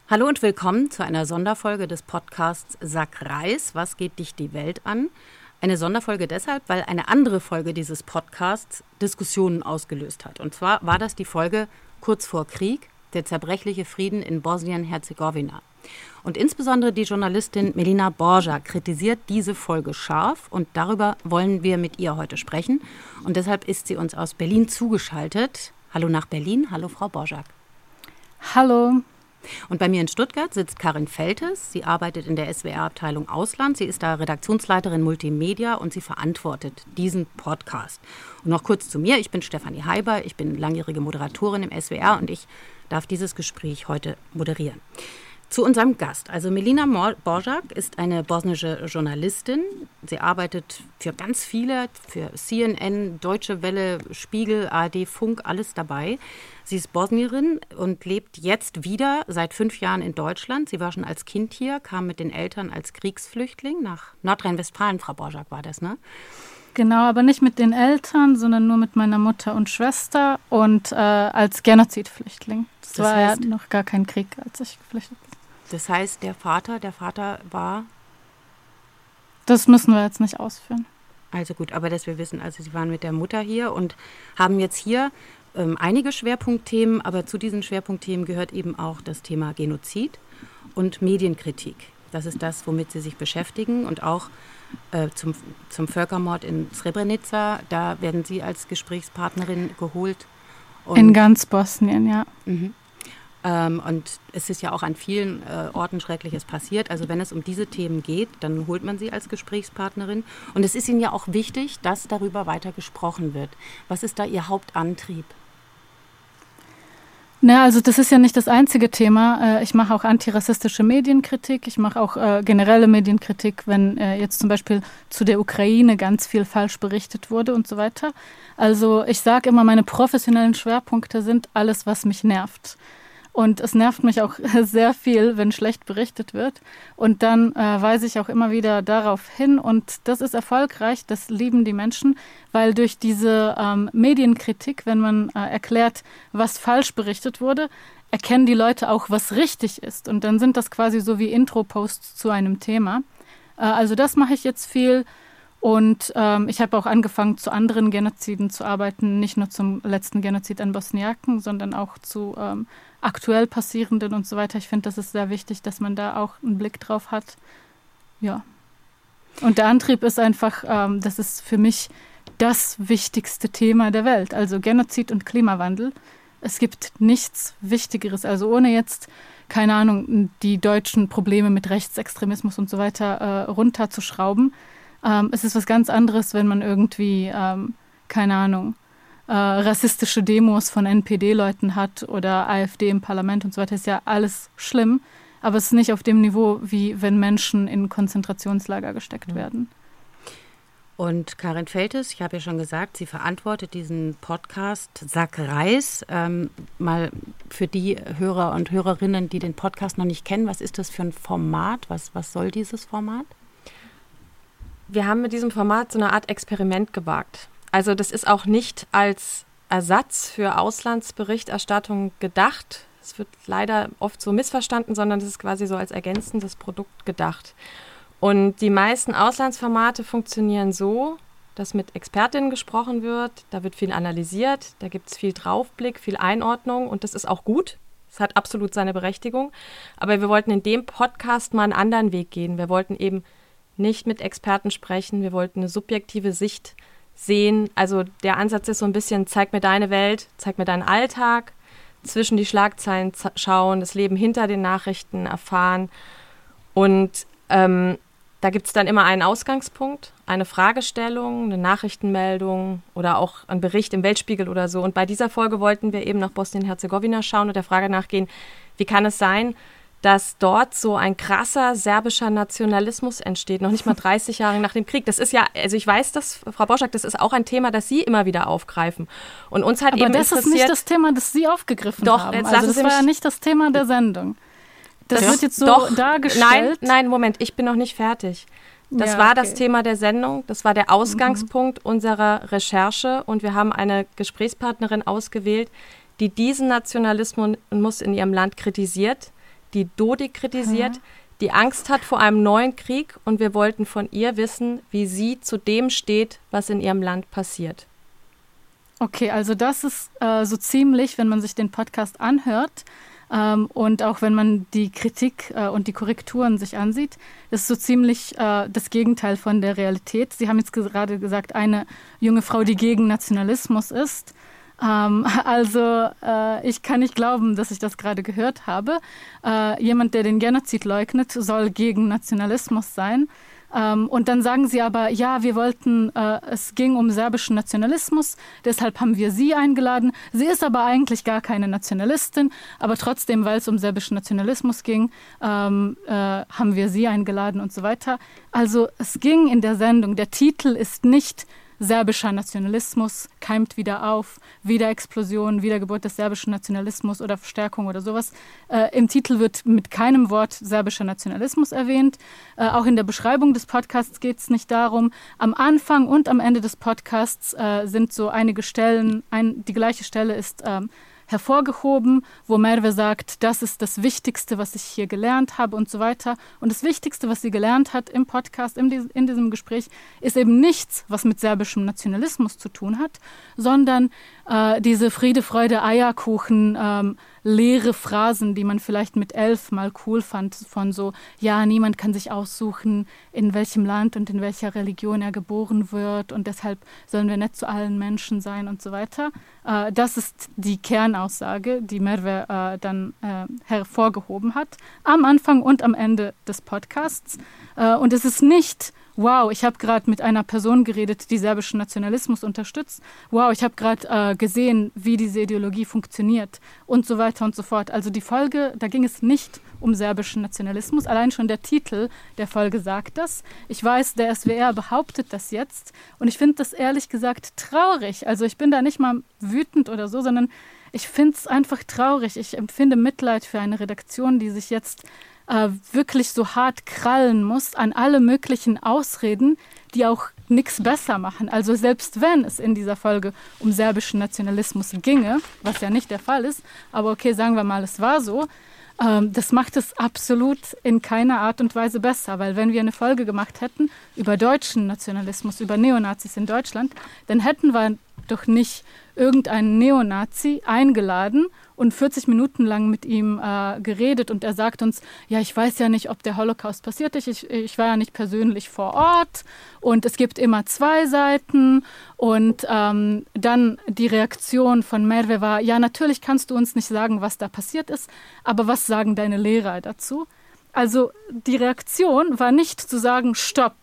Hallo und willkommen zu einer Sonderfolge des Podcasts Sack Reis, was geht dich die Welt an? Eine Sonderfolge deshalb, weil eine andere Folge dieses Podcasts Diskussionen ausgelöst hat. Und zwar war das die Folge Kurz vor Krieg, der zerbrechliche Frieden in Bosnien-Herzegowina. Und insbesondere die Journalistin Melina Borjak kritisiert diese Folge scharf und darüber wollen wir mit ihr heute sprechen. Und deshalb ist sie uns aus Berlin zugeschaltet. Hallo nach Berlin, hallo Frau Borjak. Hallo. Und bei mir in Stuttgart sitzt Karin Feltes. Sie arbeitet in der SWR-Abteilung Ausland. Sie ist da Redaktionsleiterin Multimedia und sie verantwortet diesen Podcast. Und noch kurz zu mir. Ich bin Stefanie Heiber. Ich bin langjährige Moderatorin im SWR und ich darf dieses Gespräch heute moderieren. Zu unserem Gast. Also Melina Borjak ist eine bosnische Journalistin. Sie arbeitet für ganz viele, für CNN, Deutsche Welle, Spiegel, ARD, Funk, alles dabei. Sie ist Bosnierin und lebt jetzt wieder seit 5 Jahren in Deutschland. Sie war schon als Kind hier, kam mit den Eltern als Kriegsflüchtling nach Nordrhein-Westfalen. Frau Borjak war das, ne? Genau, aber nicht mit den Eltern, sondern nur mit meiner Mutter und Schwester und als Genozidflüchtling. Das war heißt, ja noch gar kein Krieg, als ich geflüchtet bin. Das heißt, der Vater war? Das müssen wir jetzt nicht ausführen. Also gut, aber dass wir wissen, also Sie waren mit der Mutter hier und haben jetzt hier einige Schwerpunktthemen, aber zu diesen Schwerpunktthemen gehört eben auch das Thema Genozid und Medienkritik. Das ist das, womit Sie sich beschäftigen und auch zum Völkermord in Srebrenica, da werden Sie als Gesprächspartnerin geholt. In ganz Bosnien, ja. Mhm. Und es ist ja auch an vielen Orten Schreckliches passiert. Also wenn es um diese Themen geht, dann holt man sie als Gesprächspartnerin. Und es ist Ihnen ja auch wichtig, dass darüber weiter gesprochen wird. Was ist da Ihr Hauptantrieb? Na, also das ist ja nicht das einzige Thema. Ich mache auch antirassistische Medienkritik. Ich mache auch generelle Medienkritik, wenn jetzt zum Beispiel zu der Ukraine ganz viel falsch berichtet wurde und so weiter. Also ich sage immer, meine professionellen Schwerpunkte sind alles, was mich nervt. Und es nervt mich auch sehr viel, wenn schlecht berichtet wird. Und dann weise ich auch immer wieder darauf hin. Und das ist erfolgreich, das lieben die Menschen, weil durch diese Medienkritik, wenn man erklärt, was falsch berichtet wurde, erkennen die Leute auch, was richtig ist. Und dann sind das quasi so wie Intro-Posts zu einem Thema. Also das mache ich jetzt viel. Und ich habe auch angefangen, zu anderen Genoziden zu arbeiten, nicht nur zum letzten Genozid an Bosniaken, sondern auch zu aktuell passierenden und so weiter. Ich finde, das ist sehr wichtig, dass man da auch einen Blick drauf hat. Ja. Und der Antrieb ist einfach, das ist für mich das wichtigste Thema der Welt, also Genozid und Klimawandel. Es gibt nichts Wichtigeres, also ohne jetzt, keine Ahnung, die deutschen Probleme mit Rechtsextremismus und so weiter runterzuschrauben. Es ist was ganz anderes, wenn man irgendwie, keine Ahnung, rassistische Demos von NPD-Leuten hat oder AfD im Parlament und so weiter. Ist ja alles schlimm, aber es ist nicht auf dem Niveau, wie wenn Menschen in Konzentrationslager gesteckt werden. Und Karin Feltes, ich habe ja schon gesagt, sie verantwortet diesen Podcast Sack Reis. Mal für die Hörer und Hörerinnen, die den Podcast noch nicht kennen, was ist das für ein Format? Was soll dieses Format? Wir haben mit diesem Format so eine Art Experiment gewagt. Also das ist auch nicht als Ersatz für Auslandsberichterstattung gedacht. Es wird leider oft so missverstanden, sondern es ist quasi so als ergänzendes Produkt gedacht. Und die meisten Auslandsformate funktionieren so, dass mit Expertinnen gesprochen wird, da wird viel analysiert, da gibt es viel Draufblick, viel Einordnung und das ist auch gut. Es hat absolut seine Berechtigung. Aber wir wollten in dem Podcast mal einen anderen Weg gehen. Wir wollten eben nicht mit Experten sprechen, wir wollten eine subjektive Sicht sehen. Also der Ansatz ist so ein bisschen, zeig mir deine Welt, zeig mir deinen Alltag, zwischen die Schlagzeilen schauen, das Leben hinter den Nachrichten erfahren. Und da gibt es dann immer einen Ausgangspunkt, eine Fragestellung, eine Nachrichtenmeldung oder auch ein Bericht im Weltspiegel oder so. Und bei dieser Folge wollten wir eben nach Bosnien-Herzegowina schauen und der Frage nachgehen, wie kann es sein, dass dort so ein krasser serbischer Nationalismus entsteht, noch nicht mal 30 Jahre nach dem Krieg. Das ist ja, also ich weiß das, Frau Borjak, das ist auch ein Thema, das Sie immer wieder aufgreifen. Und uns hat eben interessiert... Aber das ist nicht das Thema, das Sie aufgegriffen haben. Jetzt also das war ja nicht das Thema der Sendung. Das wird jetzt so dargestellt. Nein, Moment, ich bin noch nicht fertig. Das war das Thema der Sendung, das war der Ausgangspunkt unserer Recherche und wir haben eine Gesprächspartnerin ausgewählt, die diesen Nationalismus in ihrem Land kritisiert, die Dodik kritisiert, die Angst hat vor einem neuen Krieg, und wir wollten von ihr wissen, wie sie zu dem steht, was in ihrem Land passiert. Okay, also das ist so ziemlich, wenn man sich den Podcast anhört und auch wenn man die Kritik und die Korrekturen sich ansieht, ist so ziemlich das Gegenteil von der Realität. Sie haben jetzt gerade gesagt, eine junge Frau, die gegen Nationalismus ist. Ich kann nicht glauben, dass ich das gerade gehört habe. Jemand, der den Genozid leugnet, soll gegen Nationalismus sein. Und dann sagen sie aber, ja, wir wollten, es ging um serbischen Nationalismus, deshalb haben wir sie eingeladen. Sie ist aber eigentlich gar keine Nationalistin, aber trotzdem, weil es um serbischen Nationalismus ging, haben wir sie eingeladen und so weiter. Also es ging in der Sendung, der Titel ist nicht serbischer Nationalismus keimt wieder auf, Wiederexplosion, Wiedergeburt des serbischen Nationalismus oder Verstärkung oder sowas. Im Titel wird mit keinem Wort serbischer Nationalismus erwähnt. Auch in der Beschreibung des Podcasts geht es nicht darum. Am Anfang und am Ende des Podcasts sind so einige Stellen, die gleiche Stelle ist hervorgehoben, wo Merve sagt, das ist das Wichtigste, was ich hier gelernt habe und so weiter. Und das Wichtigste, was sie gelernt hat im Podcast, in diesem Gespräch, ist eben nichts, was mit serbischem Nationalismus zu tun hat, sondern diese Friede, Freude, Eierkuchen, leere Phrasen, die man vielleicht mit 11 mal cool fand, von so, ja, niemand kann sich aussuchen, in welchem Land und in welcher Religion er geboren wird und deshalb sollen wir nett zu allen Menschen sein und so weiter. Das ist die Kernaussage, die Merve dann hervorgehoben hat, am Anfang und am Ende des Podcasts. Und es ist nicht, wow, ich habe gerade mit einer Person geredet, die serbischen Nationalismus unterstützt. Wow, ich habe gerade gesehen, wie diese Ideologie funktioniert und so weiter und so fort. Also die Folge, da ging es nicht um serbischen Nationalismus. Allein schon der Titel der Folge sagt das. Ich weiß, der SWR behauptet das jetzt und ich finde das ehrlich gesagt traurig. Also ich bin da nicht mal wütend oder so, sondern ich finde es einfach traurig. Ich empfinde Mitleid für eine Redaktion, die sich jetzt wirklich so hart krallen muss an alle möglichen Ausreden, die auch nichts besser machen. Also selbst wenn es in dieser Folge um serbischen Nationalismus ginge, was ja nicht der Fall ist, aber okay, sagen wir mal, es war so, das macht es absolut in keiner Art und Weise besser, weil wenn wir eine Folge gemacht hätten über deutschen Nationalismus, über Neonazis in Deutschland, dann hätten wir doch nicht irgendeinen Neonazi eingeladen und 40 Minuten lang mit ihm geredet und er sagt uns, ja, ich weiß ja nicht, ob der Holocaust passiert ist, ich war ja nicht persönlich vor Ort und es gibt immer zwei Seiten und dann die Reaktion von Merve war, ja, natürlich kannst du uns nicht sagen, was da passiert ist, aber was sagen deine Lehrer dazu? Also die Reaktion war nicht zu sagen, stopp,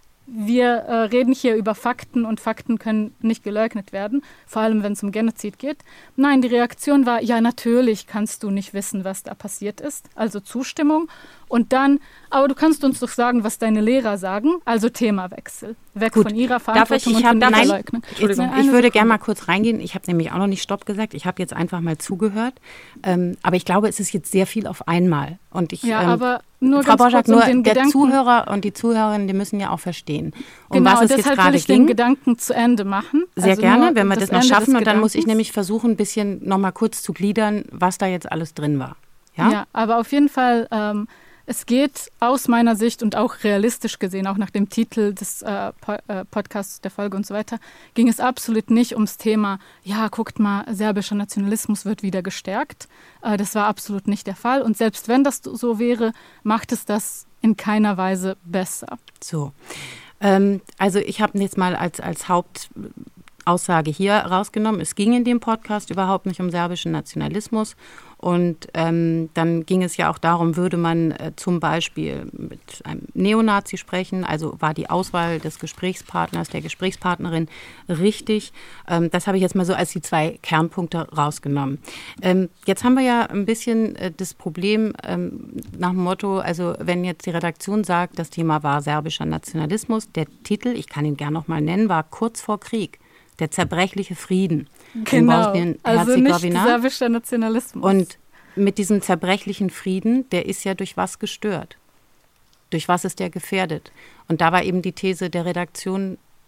wir reden hier über Fakten und Fakten können nicht geleugnet werden, vor allem wenn es um Genozid geht. Nein, die Reaktion war, ja, natürlich kannst du nicht wissen, was da passiert ist, also Zustimmung. Und dann, aber du kannst uns doch sagen, was deine Lehrer sagen, also Themawechsel. Weg von ihrer Verantwortung und von dieser Leugnung. Entschuldigung, ich würde gerne mal kurz reingehen. Ich habe nämlich auch noch nicht Stopp gesagt. Ich habe jetzt einfach mal zugehört. Aber ich glaube, es ist jetzt sehr viel auf einmal. Und ich, aber nur Frau ganz Boschak, kurz, nur der Zuhörer und die Zuhörerinnen, die müssen ja auch verstehen, was es jetzt gerade will ich ging. Den Gedanken zu Ende machen. Sehr also gerne, wenn wir das noch Ende schaffen. des Und dann muss ich Gedankens. nämlich versuchen, ein bisschen noch mal kurz zu gliedern, was da jetzt alles drin war. Ja, aber auf jeden Fall, es geht aus meiner Sicht und auch realistisch gesehen, auch nach dem Titel des Podcasts, der Folge und so weiter, ging es absolut nicht ums Thema, ja, guckt mal, serbischer Nationalismus wird wieder gestärkt. Das war absolut nicht der Fall. Und selbst wenn das so wäre, macht es das in keiner Weise besser. So, also ich habe jetzt mal als Hauptaussage hier rausgenommen, es ging in dem Podcast überhaupt nicht um serbischen Nationalismus. Und dann ging es ja auch darum, würde man zum Beispiel mit einem Neonazi sprechen, also war die Auswahl des Gesprächspartners, der Gesprächspartnerin richtig. Das habe ich jetzt mal so als die 2 Kernpunkte rausgenommen. Jetzt haben wir ja ein bisschen das Problem nach dem Motto, also wenn jetzt die Redaktion sagt, das Thema war serbischer Nationalismus, der Titel, ich kann ihn gerne noch mal nennen, war Kurz vor Krieg. Der zerbrechliche Frieden in Bosnien-Herzegowina. Also nicht serbischer Nationalismus. Und mit diesem zerbrechlichen Frieden, der ist ja durch was gestört? Durch was ist der gefährdet? Und da war eben die These der Redaktion,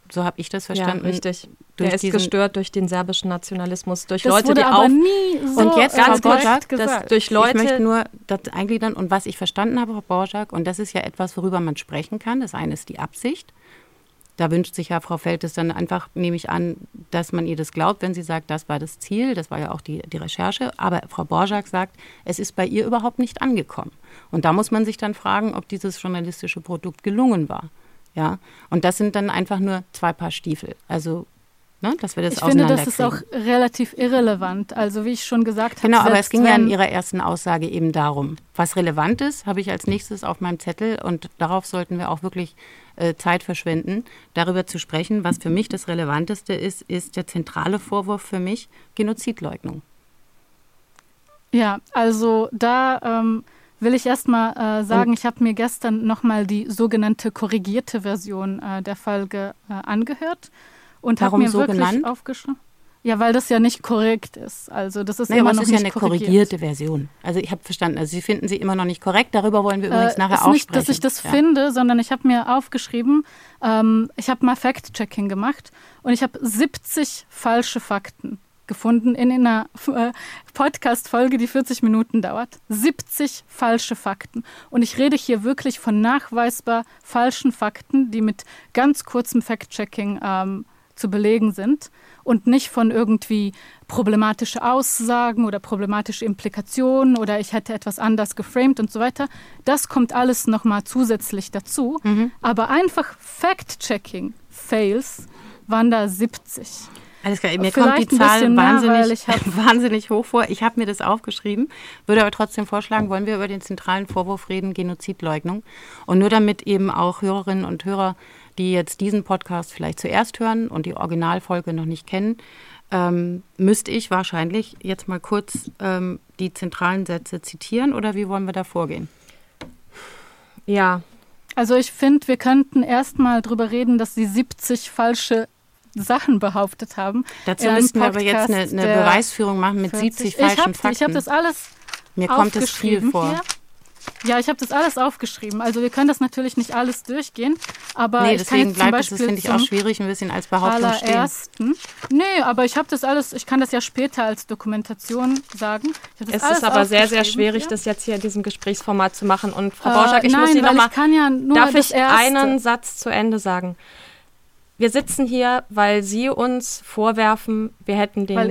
so habe ich das verstanden. Ja, richtig. Der ist gestört durch den serbischen Nationalismus, durch das Leute, wurde die aber nie so und jetzt ganz Frau Borjak, gesagt. Durch Leute. Ich möchte nur das eingliedern und was ich verstanden habe, Frau Borjak, und das ist ja etwas, worüber man sprechen kann. Das eine ist die Absicht. Da wünscht sich ja Frau Feltes dann einfach, nehme ich an, dass man ihr das glaubt, wenn sie sagt, das war das Ziel, das war ja auch die Recherche. Aber Frau Borjak sagt, es ist bei ihr überhaupt nicht angekommen. Und da muss man sich dann fragen, ob dieses journalistische Produkt gelungen war. Ja? Und das sind dann einfach nur 2 Paar Stiefel. Also, ne, dass wir das auseinanderkriegen. Ich finde, das ist auch relativ irrelevant. Also wie ich schon gesagt habe. Genau, aber es ging ja in Ihrer ersten Aussage eben darum. Was relevant ist, habe ich als nächstes auf meinem Zettel und darauf sollten wir auch wirklich Zeit verschwenden, darüber zu sprechen. Was für mich das Relevanteste ist der zentrale Vorwurf für mich, Genozidleugnung. Ja, also da will ich erstmal sagen, ich habe mir gestern nochmal die sogenannte korrigierte Version der Folge angehört und habe mir so wirklich aufgeschrieben. Ja, weil das ja nicht korrekt ist. Also das ist immer noch nicht korrigiert. Das ist ja eine korrigierte Version. Also ich habe verstanden, also Sie finden sie immer noch nicht korrekt. Darüber wollen wir übrigens nachher auch sprechen. Nicht, dass ich das finde, sondern ich habe mir aufgeschrieben, ich habe mal Fact-Checking gemacht und ich habe 70 falsche Fakten gefunden in einer Podcast-Folge, die 40 Minuten dauert. 70 falsche Fakten. Und ich rede hier wirklich von nachweisbar falschen Fakten, die mit ganz kurzem Fact-Checking zu belegen sind und nicht von irgendwie problematische Aussagen oder problematische Implikationen oder ich hätte etwas anders geframed und so weiter. Das kommt alles nochmal zusätzlich dazu. Aber einfach Fact-Checking-Fails waren da 70. Alles klar, mir kommt die Zahl wahnsinnig hoch vor. Ich habe mir das aufgeschrieben, würde aber trotzdem vorschlagen, wollen wir über den zentralen Vorwurf reden, Genozidleugnung. Und nur damit eben auch Hörerinnen und Hörer, die jetzt diesen Podcast vielleicht zuerst hören und die Originalfolge noch nicht kennen, müsste ich wahrscheinlich jetzt mal kurz die zentralen Sätze zitieren oder wie wollen wir da vorgehen? Ja. Also ich finde, wir könnten erst mal drüber reden, dass sie 70 falsche Sachen behauptet haben. Dazu müssten wir aber jetzt eine Beweisführung machen mit 70 falschen Fakten. Ich habe das alles Mir kommt es viel vor. Hier. Ja, ich habe das alles aufgeschrieben. Also wir können das natürlich nicht alles durchgehen, aber deswegen bleibt es, das finde ich auch schwierig, ein bisschen als Behauptung stehen. Nee, aber ich habe das alles, ich kann das ja später als Dokumentation sagen. Es ist aber sehr, sehr schwierig, das jetzt hier in diesem Gesprächsformat zu machen. Und Frau Borjak, ich muss Sie nochmal, darf ich einen Satz zu Ende sagen? Wir sitzen hier, weil Sie uns vorwerfen, wir hätten den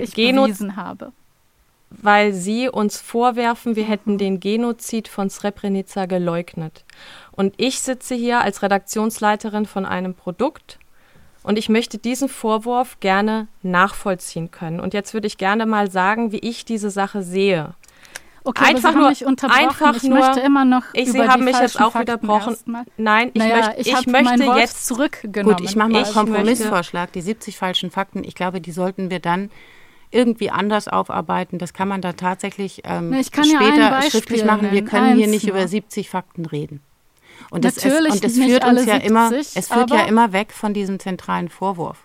weil Sie uns vorwerfen, wir hätten den Genozid von Srebrenica geleugnet. Und ich sitze hier als Redaktionsleiterin von einem Produkt und ich möchte diesen Vorwurf gerne nachvollziehen können. Und jetzt würde ich gerne mal sagen, wie ich diese Sache sehe. Okay, einfach nur, ich möchte immer noch Sie haben mich jetzt auch unterbrochen. Nein, ich möchte jetzt zurückgenommen. Gut, ich mache mal einen Kompromissvorschlag. Die 70 falschen Fakten, ich glaube, die sollten wir dann irgendwie anders aufarbeiten. Das kann man da tatsächlich später schriftlich machen. Wir können hier nicht über 70 Fakten reden. Und das führt uns ja immer, es führt ja immer weg von diesem zentralen Vorwurf.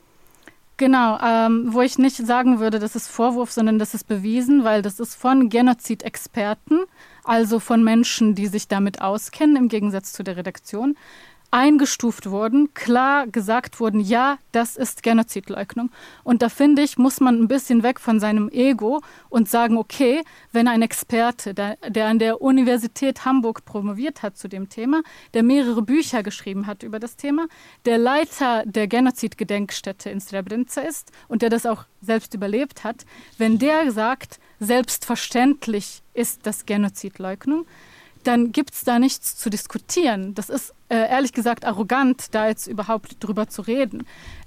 Genau, wo ich nicht sagen würde, das ist Vorwurf, sondern das ist bewiesen, weil das ist von Genozidexperten, also von Menschen, die sich damit auskennen, im Gegensatz zu der Redaktion, eingestuft wurden, klar gesagt wurden, ja, das ist Genozidleugnung. Und da finde ich, muss man ein bisschen weg von seinem Ego und sagen, okay, wenn ein Experte, der an der Universität Hamburg promoviert hat zu dem Thema, der mehrere Bücher geschrieben hat über das Thema, der Leiter der Genozidgedenkstätte in Srebrenica ist und der das auch selbst überlebt hat, wenn der sagt, selbstverständlich ist das Genozidleugnung, dann gibt es da nichts zu diskutieren. Das ist ehrlich gesagt arrogant, da jetzt überhaupt drüber zu reden.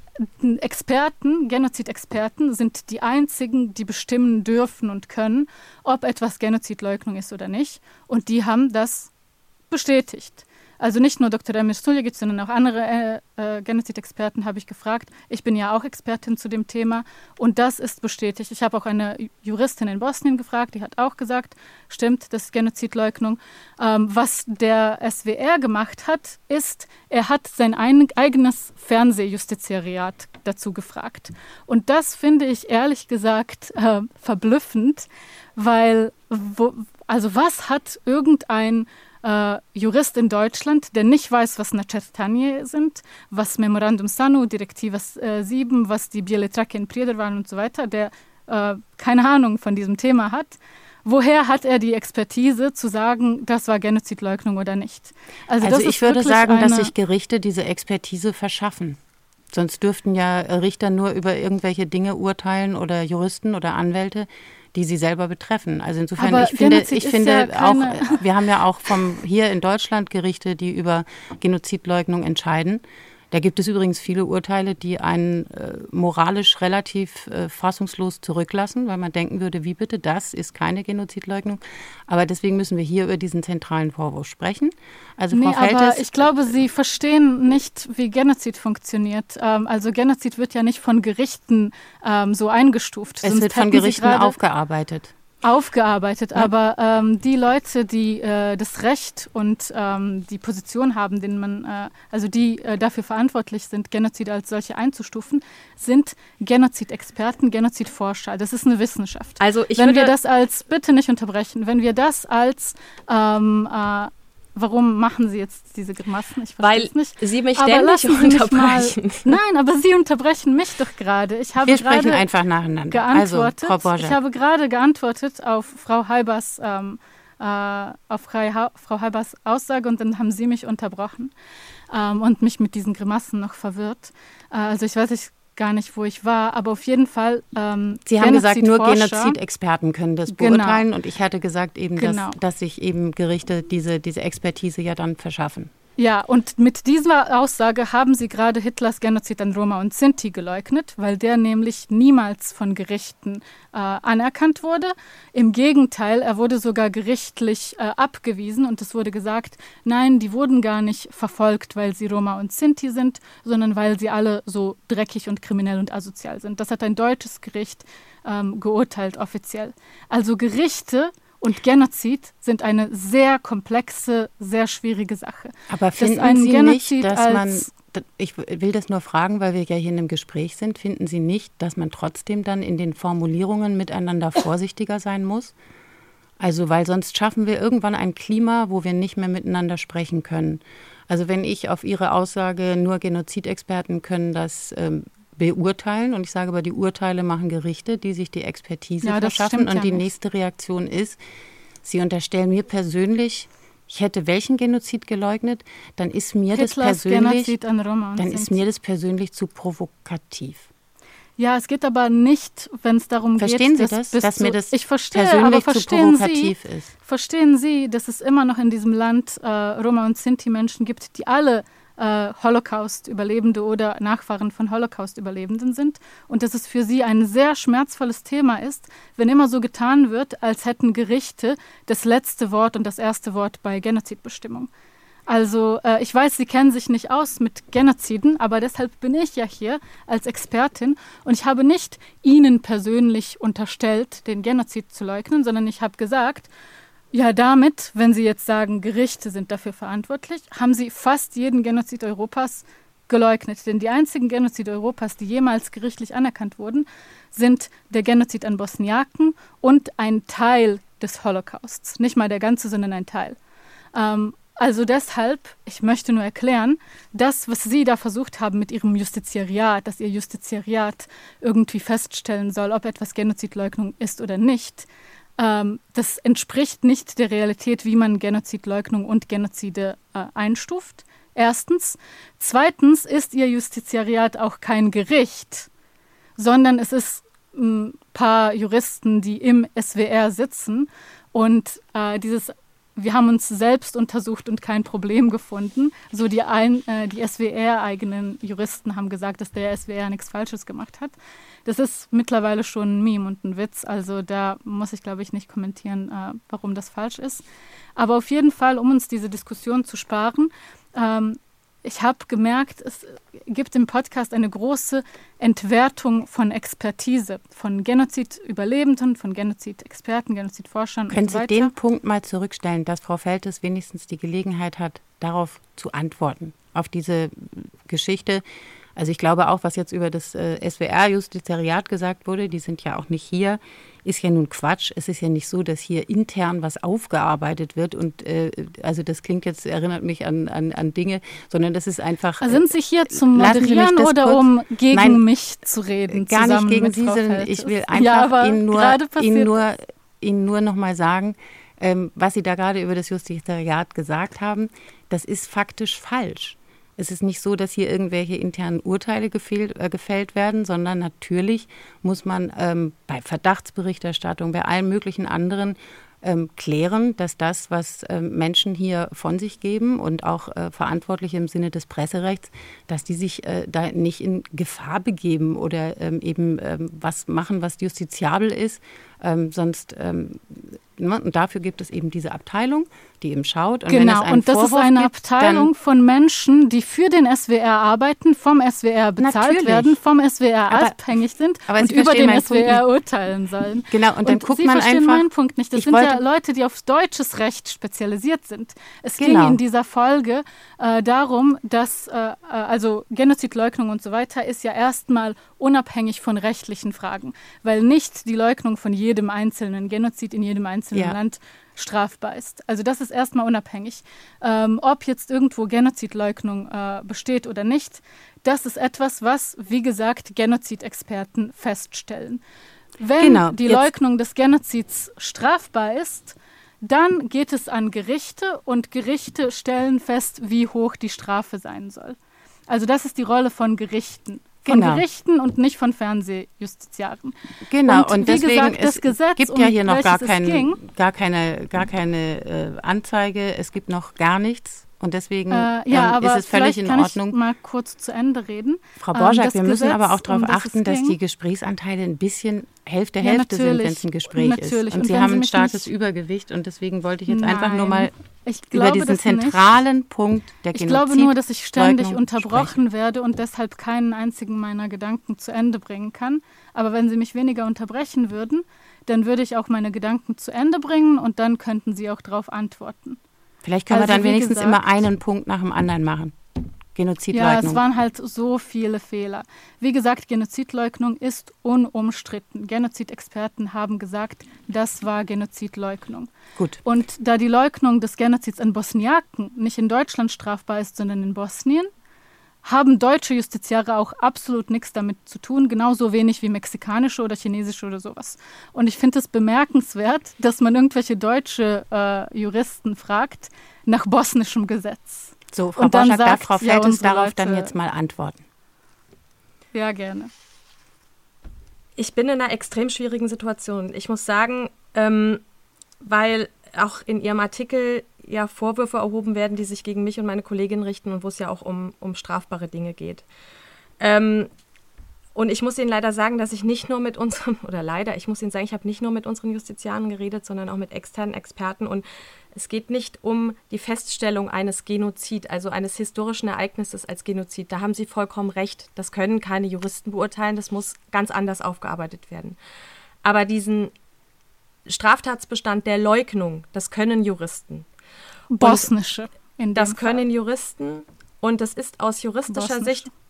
Experten, Genozidexperten sind die einzigen, die bestimmen dürfen und können, ob etwas Genozidleugnung ist oder nicht. Und die haben das bestätigt. Also nicht nur Dr. Emir Suljegic, sondern auch andere Genozidexperten habe ich gefragt. Ich bin ja auch Expertin zu dem Thema und das ist bestätigt. Ich habe auch eine Juristin in Bosnien gefragt, die hat auch gesagt, stimmt, das ist Genozidleugnung. Was der SWR gemacht hat, ist, er hat sein eigenes Fernsehjustiziariat dazu gefragt. Und das finde ich ehrlich gesagt verblüffend, weil, was hat irgendein Jurist in Deutschland, der nicht weiß, was Načertanje sind, was Memorandum Sanu, Direktive 7, was die Bijele-Trake in Prijedor waren und so weiter, der keine Ahnung von diesem Thema hat. Woher hat er die Expertise zu sagen, das war Genozidleugnung oder nicht? Also das ich würde sagen, dass sich Gerichte diese Expertise verschaffen. Sonst dürften ja Richter nur über irgendwelche Dinge urteilen oder Juristen oder Anwälte, die sie selber betreffen. Also insofern, ich finde ja auch, wir haben ja auch hier in Deutschland Gerichte, die über Genozidleugnung entscheiden. Da gibt es übrigens viele Urteile, die einen moralisch relativ fassungslos zurücklassen, weil man denken würde, wie bitte, das ist keine Genozidleugnung. Aber deswegen müssen wir hier über diesen zentralen Vorwurf sprechen. Also Frau Feltes, aber ich glaube, Sie verstehen nicht, wie Genozid funktioniert. Also Genozid wird ja nicht von Gerichten so eingestuft. Es wird von Gerichten aufgearbeitet. Aber die Leute, die das Recht und die Position haben, die dafür verantwortlich sind, Genozid als solche einzustufen, sind Genozidexperten, Genozidforscher. Das ist eine Wissenschaft. Also bitte nicht unterbrechen, wenn wir das als warum machen Sie jetzt diese Grimassen? Ich verstehe es nicht. Weil Sie mich ständig unterbrechen. Nein, aber Sie unterbrechen mich doch gerade. Wir sprechen einfach nacheinander. Geantwortet. Also, Frau Borger. Ich habe gerade geantwortet auf Frau Heibers Aussage und dann haben Sie mich unterbrochen und mich mit diesen Grimassen noch verwirrt. Also ich weiß gar nicht, wo ich war, aber auf jeden Fall Sie haben gesagt, nur Genozidexperten können das beurteilen und ich hatte gesagt eben, dass sich eben Gerichte diese Expertise ja dann verschaffen. Ja, und mit dieser Aussage haben Sie gerade Hitlers Genozid an Roma und Sinti geleugnet, weil der nämlich niemals von Gerichten anerkannt wurde. Im Gegenteil, er wurde sogar gerichtlich abgewiesen und es wurde gesagt, nein, die wurden gar nicht verfolgt, weil sie Roma und Sinti sind, sondern weil sie alle so dreckig und kriminell und asozial sind. Das hat ein deutsches Gericht geurteilt offiziell. Also Gerichte und Genozid sind eine sehr komplexe, sehr schwierige Sache. Aber finden Sie nicht, ich will das nur fragen, weil wir ja hier in einem Gespräch sind, finden Sie nicht, dass man trotzdem dann in den Formulierungen miteinander vorsichtiger sein muss? Also, weil sonst schaffen wir irgendwann ein Klima, wo wir nicht mehr miteinander sprechen können. Also, wenn ich auf Ihre Aussage, nur Genozidexperten können das beurteilen. Und ich sage aber, die Urteile machen Gerichte, die sich die Expertise verschaffen. Und die nächste Reaktion ist, Sie unterstellen mir persönlich, ich hätte welchen Genozid geleugnet, dann ist mir das persönlich zu provokativ. Ja, es geht aber nicht, wenn es darum Verstehen geht, Sie dass mir das ich verstehe, persönlich aber zu provokativ ist? Verstehen Sie, dass es immer noch in diesem Land Roma- und Sinti-Menschen gibt, die alle Holocaust-Überlebende oder Nachfahren von Holocaust-Überlebenden sind und dass es für sie ein sehr schmerzvolles Thema ist, wenn immer so getan wird, als hätten Gerichte das letzte Wort und das erste Wort bei Genozidbestimmung. Also ich weiß, Sie kennen sich nicht aus mit Genoziden, aber deshalb bin ich ja hier als Expertin und ich habe nicht Ihnen persönlich unterstellt, den Genozid zu leugnen, sondern ich habe gesagt, ja, damit, wenn Sie jetzt sagen, Gerichte sind dafür verantwortlich, haben Sie fast jeden Genozid Europas geleugnet. Denn die einzigen Genozide Europas, die jemals gerichtlich anerkannt wurden, sind der Genozid an Bosniaken und ein Teil des Holocausts. Nicht mal der ganze, sondern ein Teil. Also deshalb, ich möchte nur erklären, das, was Sie da versucht haben mit Ihrem Justiziariat, dass Ihr Justiziariat irgendwie feststellen soll, ob etwas Genozidleugnung ist oder nicht, das entspricht nicht der Realität, wie man Genozidleugnung und Genozide einstuft. Erstens. Zweitens ist Ihr Justiziariat auch kein Gericht, sondern es ist ein paar Juristen, die im SWR sitzen und wir haben uns selbst untersucht und kein Problem gefunden. So die SWR-eigenen Juristen haben gesagt, dass der SWR nichts Falsches gemacht hat. Das ist mittlerweile schon ein Meme und ein Witz. Also da muss ich, glaube ich, nicht kommentieren, warum das falsch ist. Aber auf jeden Fall, um uns diese Diskussion zu sparen, ich habe gemerkt, es gibt im Podcast eine große Entwertung von Expertise, von Genozid-Überlebenden, von Genozid-Experten, Genozidforschern und so weiter. Können Sie den Punkt mal zurückstellen, dass Frau Feltes wenigstens die Gelegenheit hat, darauf zu antworten, auf diese Geschichte? Also ich glaube auch, was jetzt über das SWR-Justiziariat gesagt wurde, die sind ja auch nicht hier. ist ja nun Quatsch. Es ist ja nicht so, dass hier intern was aufgearbeitet wird und also das klingt jetzt, erinnert mich an Dinge, sondern das ist einfach... Sind Sie hier zum Moderieren oder um gegen mich zu reden? Gar nicht gegen Sie, sondern ich will einfach Ihnen nur noch mal sagen, was Sie da gerade über das Justizariat gesagt haben, das ist faktisch falsch. Es ist nicht so, dass hier irgendwelche internen Urteile gefällt werden, sondern natürlich muss man bei Verdachtsberichterstattung, bei allen möglichen anderen klären, dass das, was Menschen hier von sich geben und auch Verantwortliche im Sinne des Presserechts, dass die sich da nicht in Gefahr begeben oder eben was machen, was justiziabel ist. Sonst und dafür gibt es eben diese Abteilung, die eben schaut. Und genau, und das ist eine Abteilung von Menschen, die für den SWR arbeiten, vom SWR bezahlt werden, vom SWR abhängig sind und über den SWR urteilen sollen. Genau, und dann guckt Sie man einfach... Sie verstehen meinen Punkt nicht. Das sind ja Leute, die auf deutsches Recht spezialisiert sind. Es ging in dieser Folge darum, dass also Genozidleugnung und so weiter ist ja erstmal unabhängig von rechtlichen Fragen, weil nicht die Leugnung von jedem einzelnen Genozid in jedem einzelnen Land strafbar ist. Also das ist erstmal unabhängig. Ob jetzt irgendwo Genozidleugnung besteht oder nicht, das ist etwas, was, wie gesagt, Genozidexperten feststellen. Wenn die Leugnung des Genozids strafbar ist, dann geht es an Gerichte und Gerichte stellen fest, wie hoch die Strafe sein soll. Also das ist die Rolle von Gerichten. Von Gerichten und nicht von Fernsehjustiziaren. Genau, und deswegen, gesagt, das Gesetz, gibt ja hier noch gar keine Anzeige, es gibt noch gar nichts. Und deswegen ist es völlig in Ordnung. Kann ich mal kurz zu Ende reden? Frau Borschak, wir müssen aber auch darauf achten, dass die Gesprächsanteile ein bisschen Hälfte sind, wenn es ein Gespräch ist. Und Sie haben ein starkes Übergewicht und deswegen wollte ich jetzt einfach nur mal über diesen zentralen Punkt der Genozid. Ich glaube nur, dass ich ständig unterbrochen werde und deshalb keinen einzigen meiner Gedanken zu Ende bringen kann. Aber wenn Sie mich weniger unterbrechen würden, dann würde ich auch meine Gedanken zu Ende bringen und dann könnten Sie auch darauf antworten. Vielleicht können wir dann wenigstens immer einen Punkt nach dem anderen machen. Genozidleugnung. Ja, es waren halt so viele Fehler. Wie gesagt, Genozidleugnung ist unumstritten. Genozidexperten haben gesagt, das war Genozidleugnung. Gut. Und da die Leugnung des Genozids an Bosniaken nicht in Deutschland strafbar ist, sondern in Bosnien, haben deutsche Justiziare auch absolut nichts damit zu tun, genauso wenig wie mexikanische oder chinesische oder sowas. Und ich finde es bemerkenswert, dass man irgendwelche deutsche Juristen fragt nach bosnischem Gesetz. So, Frau Borschak, darf Frau Feltes darauf dann jetzt mal antworten? Ja, gerne. Ich bin in einer extrem schwierigen Situation. Ich muss sagen, weil auch in Ihrem Artikel ja Vorwürfe erhoben werden, die sich gegen mich und meine Kollegin richten und wo es ja auch um strafbare Dinge geht. Und ich muss Ihnen leider sagen, dass ich nicht nur mit unserem, ich muss Ihnen sagen, ich habe nicht nur mit unseren Justiziaren geredet, sondern auch mit externen Experten. Und es geht nicht um die Feststellung eines Genozid, also eines historischen Ereignisses als Genozid. Da haben Sie vollkommen recht. Das können keine Juristen beurteilen. Das muss ganz anders aufgearbeitet werden. Aber diesen Straftatsbestand der Leugnung, das können Juristen. Bosnische. Das können Juristen. Und es ist aus juristischer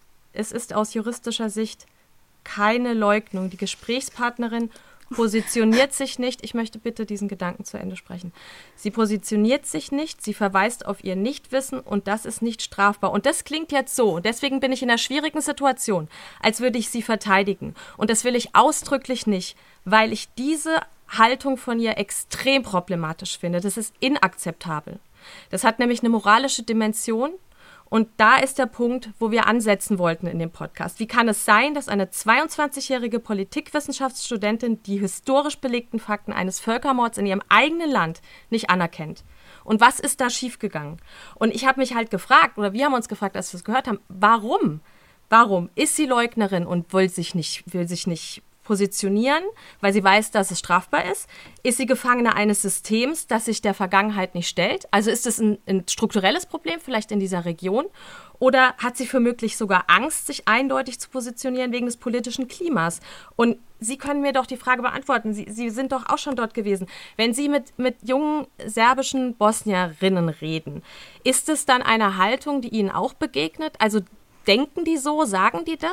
Sicht keine Leugnung. Die Gesprächspartnerin positioniert sich nicht. Ich möchte bitte diesen Gedanken zu Ende sprechen. Sie positioniert sich nicht, sie verweist auf ihr Nichtwissen und das ist nicht strafbar. Und das klingt jetzt so, und deswegen bin ich in einer schwierigen Situation, als würde ich sie verteidigen. Und das will ich ausdrücklich nicht, weil ich diese Haltung von ihr extrem problematisch finde. Das ist inakzeptabel. Das hat nämlich eine moralische Dimension. Und da ist der Punkt, wo wir ansetzen wollten in dem Podcast. Wie kann es sein, dass eine 22-jährige Politikwissenschaftsstudentin die historisch belegten Fakten eines Völkermords in ihrem eigenen Land nicht anerkennt? Und was ist da schiefgegangen? Und ich habe mich halt gefragt, oder wir haben uns gefragt, als wir es gehört haben, warum? Warum ist sie Leugnerin und will sich nicht positionieren, weil sie weiß, dass es strafbar ist? Ist sie Gefangene eines Systems, das sich der Vergangenheit nicht stellt? Also ist es ein strukturelles Problem vielleicht in dieser Region? Oder hat sie womöglich sogar Angst, sich eindeutig zu positionieren wegen des politischen Klimas? Und Sie können mir doch die Frage beantworten. Sie sind doch auch schon dort gewesen. Wenn Sie mit jungen serbischen Bosnierinnen reden, ist es dann eine Haltung, die Ihnen auch begegnet? Also denken die so, sagen die das?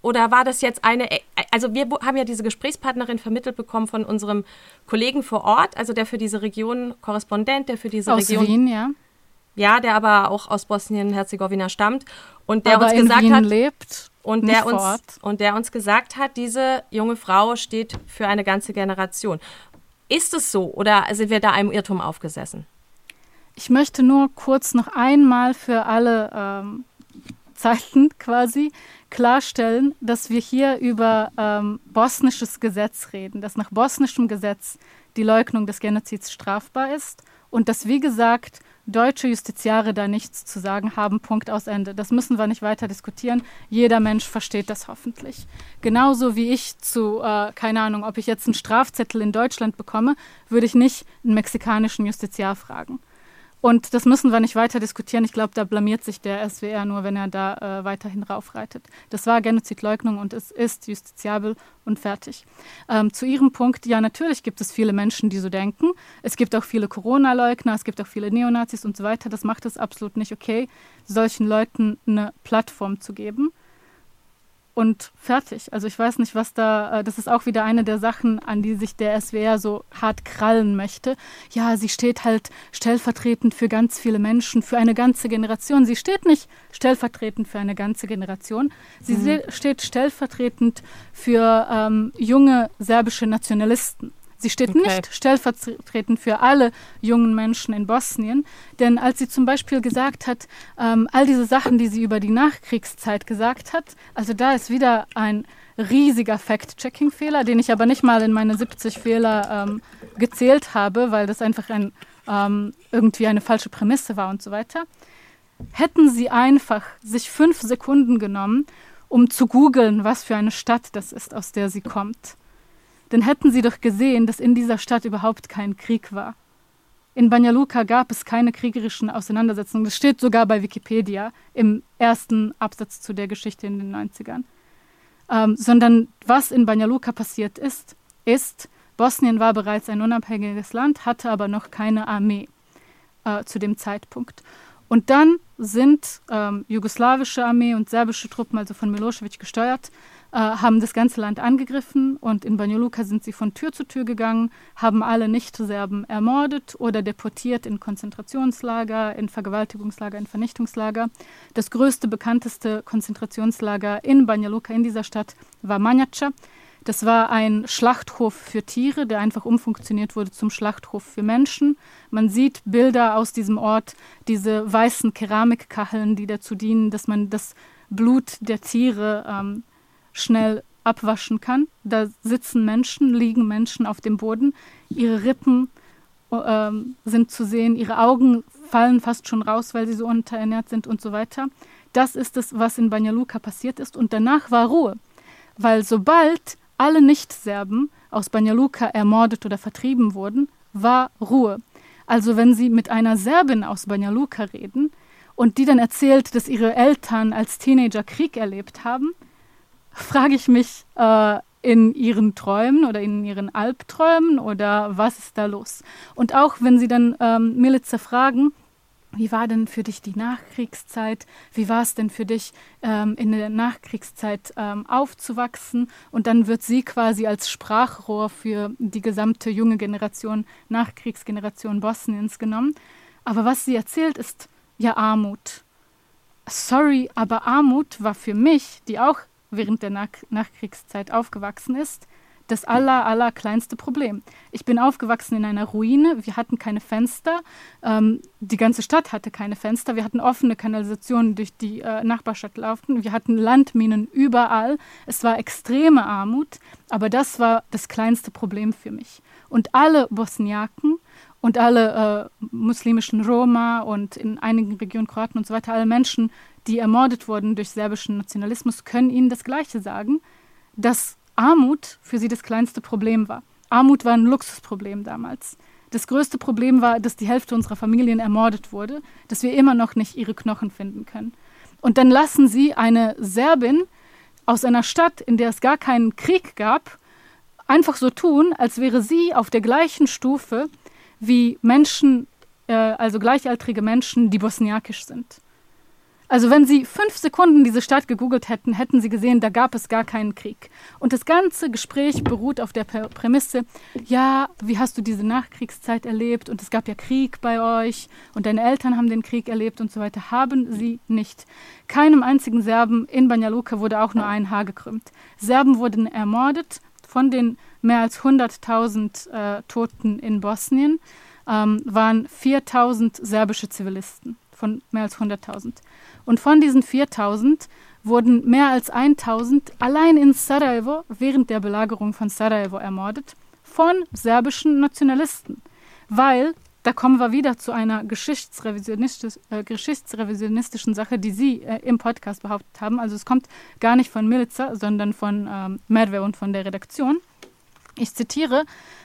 Oder war das jetzt also wir haben ja diese Gesprächspartnerin vermittelt bekommen von unserem Kollegen vor Ort, also der für diese Region Korrespondent, der für diese Region... Aus Wien, ja. Ja, der aber auch aus Bosnien-Herzegowina stammt und der aber uns in gesagt Wien hat... lebt. Und der uns gesagt hat, diese junge Frau steht für eine ganze Generation. Ist es so oder sind wir da einem Irrtum aufgesessen? Ich möchte nur kurz noch einmal für alle Zeiten quasi klarstellen, dass wir hier über bosnisches Gesetz reden, dass nach bosnischem Gesetz die Leugnung des Genozids strafbar ist und dass, wie gesagt, deutsche Justiziare da nichts zu sagen haben, Punkt, aus Ende. Das müssen wir nicht weiter diskutieren. Jeder Mensch versteht das hoffentlich. Genauso wie ich keine Ahnung, ob ich jetzt einen Strafzettel in Deutschland bekomme, würde ich nicht einen mexikanischen Justiziar fragen. Und das müssen wir nicht weiter diskutieren. Ich glaube, da blamiert sich der SWR nur, wenn er da weiterhin raufreitet. Das war Genozidleugnung und es ist justiziabel und fertig. Zu Ihrem Punkt, ja, natürlich gibt es viele Menschen, die so denken. Es gibt auch viele Corona-Leugner, es gibt auch viele Neonazis und so weiter. Das macht es absolut nicht okay, solchen Leuten eine Plattform zu geben. Und fertig. Also ich weiß nicht, was das ist auch wieder eine der Sachen, an die sich der SWR so hart krallen möchte. Ja, sie steht halt stellvertretend für ganz viele Menschen, für eine ganze Generation. Sie steht nicht stellvertretend für eine ganze Generation. Sie steht stellvertretend für junge serbische Nationalisten. Sie steht nicht stellvertretend für alle jungen Menschen in Bosnien, denn als sie zum Beispiel gesagt hat, all diese Sachen, die sie über die Nachkriegszeit gesagt hat, also da ist wieder ein riesiger Fact-Checking-Fehler, den ich aber nicht mal in meine 70 Fehler gezählt habe, weil das einfach irgendwie eine falsche Prämisse war und so weiter. Hätten sie einfach sich 5 Sekunden genommen, um zu googeln, was für eine Stadt das ist, aus der sie kommt, dann hätten sie doch gesehen, dass in dieser Stadt überhaupt kein Krieg war. In Banja Luka gab es keine kriegerischen Auseinandersetzungen. Das steht sogar bei Wikipedia im ersten Absatz zu der Geschichte in den 90ern. Sondern was in Banja Luka passiert ist, Bosnien war bereits ein unabhängiges Land, hatte aber noch keine Armee zu dem Zeitpunkt. Und dann sind jugoslawische Armee und serbische Truppen, also von Milosevic gesteuert, haben das ganze Land angegriffen und in Banja Luka sind sie von Tür zu Tür gegangen, haben alle Nicht-Serben ermordet oder deportiert in Konzentrationslager, in Vergewaltigungslager, in Vernichtungslager. Das größte, bekannteste Konzentrationslager in Banja Luka, in dieser Stadt, war Manjača. Das war ein Schlachthof für Tiere, der einfach umfunktioniert wurde zum Schlachthof für Menschen. Man sieht Bilder aus diesem Ort, diese weißen Keramikkacheln, die dazu dienen, dass man das Blut der Tiere schnell abwaschen kann. Da sitzen Menschen, liegen Menschen auf dem Boden. Ihre Rippen sind zu sehen, ihre Augen fallen fast schon raus, weil sie so unterernährt sind und so weiter. Das ist es, was in Banja Luka passiert ist. Und danach war Ruhe. Weil sobald alle Nicht-Serben aus Banja Luka ermordet oder vertrieben wurden, war Ruhe. Also wenn Sie mit einer Serbin aus Banja Luka reden und die dann erzählt, dass ihre Eltern als Teenager Krieg erlebt haben, frage ich mich in ihren Träumen oder in ihren Albträumen oder was ist da los? Und auch wenn Sie dann Milica fragen, wie war denn für dich die Nachkriegszeit? Wie war es denn für dich, in der Nachkriegszeit aufzuwachsen? Und dann wird sie quasi als Sprachrohr für die gesamte junge Generation, Nachkriegsgeneration Bosniens genommen. Aber was sie erzählt, ist ja Armut. Sorry, aber Armut war für mich, die auch während der Nachkriegszeit aufgewachsen ist, das allerkleinste Problem. Ich bin aufgewachsen in einer Ruine, wir hatten keine Fenster, die ganze Stadt hatte keine Fenster, wir hatten offene Kanalisationen durch die Nachbarstadt laufen, wir hatten Landminen überall, es war extreme Armut, aber das war das kleinste Problem für mich. Und alle Bosniaken und alle muslimischen Roma und in einigen Regionen Kroaten und so weiter, alle Menschen, die ermordet wurden durch serbischen Nationalismus, können Ihnen das Gleiche sagen, dass Armut für sie das kleinste Problem war. Armut war ein Luxusproblem damals. Das größte Problem war, dass die Hälfte unserer Familien ermordet wurde, dass wir immer noch nicht ihre Knochen finden können. Und dann lassen sie eine Serbin aus einer Stadt, in der es gar keinen Krieg gab, einfach so tun, als wäre sie auf der gleichen Stufe wie Menschen, also gleichaltrige Menschen, die bosniakisch sind. Also wenn Sie 5 Sekunden diese Stadt gegoogelt hätten, hätten Sie gesehen, da gab es gar keinen Krieg. Und das ganze Gespräch beruht auf der Prämisse, ja, wie hast du diese Nachkriegszeit erlebt? Und es gab ja Krieg bei euch und deine Eltern haben den Krieg erlebt und so weiter. Haben sie nicht. Keinem einzigen Serben in Banja Luka wurde auch nur ein Haar gekrümmt. Serben wurden ermordet. Von den mehr als 100.000 Toten in Bosnien waren 4.000 serbische Zivilisten. Von mehr als 100.000. Und von diesen 4.000 wurden mehr als 1.000 allein in Sarajevo während der Belagerung von Sarajevo ermordet von serbischen Nationalisten. Weil, da kommen wir wieder zu einer geschichtsrevisionistischen Sache, die Sie im Podcast behauptet haben. Also es kommt gar nicht von Milica, sondern von Merve und von der Redaktion. Ich zitiere,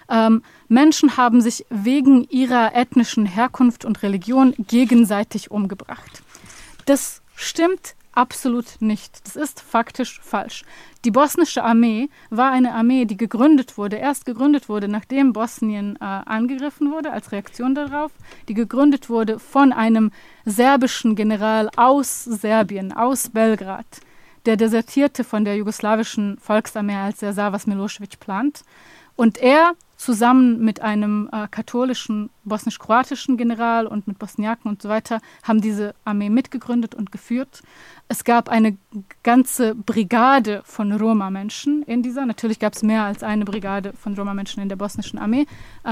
Menschen haben sich wegen ihrer ethnischen Herkunft und Religion gegenseitig umgebracht. Das stimmt absolut nicht. Das ist faktisch falsch. Die bosnische Armee war eine Armee, die erst gegründet wurde, nachdem Bosnien angegriffen wurde, als Reaktion darauf, die gegründet wurde von einem serbischen General aus Serbien, aus Belgrad, der desertierte von der jugoslawischen Volksarmee, als er sah, was Milosevic plant. Und er zusammen mit einem katholischen bosnisch-kroatischen General und mit Bosniaken und so weiter haben diese Armee mitgegründet und geführt. Es gab eine ganze Brigade von Roma-Menschen in dieser. Natürlich gab es mehr als eine Brigade von Roma-Menschen in der bosnischen Armee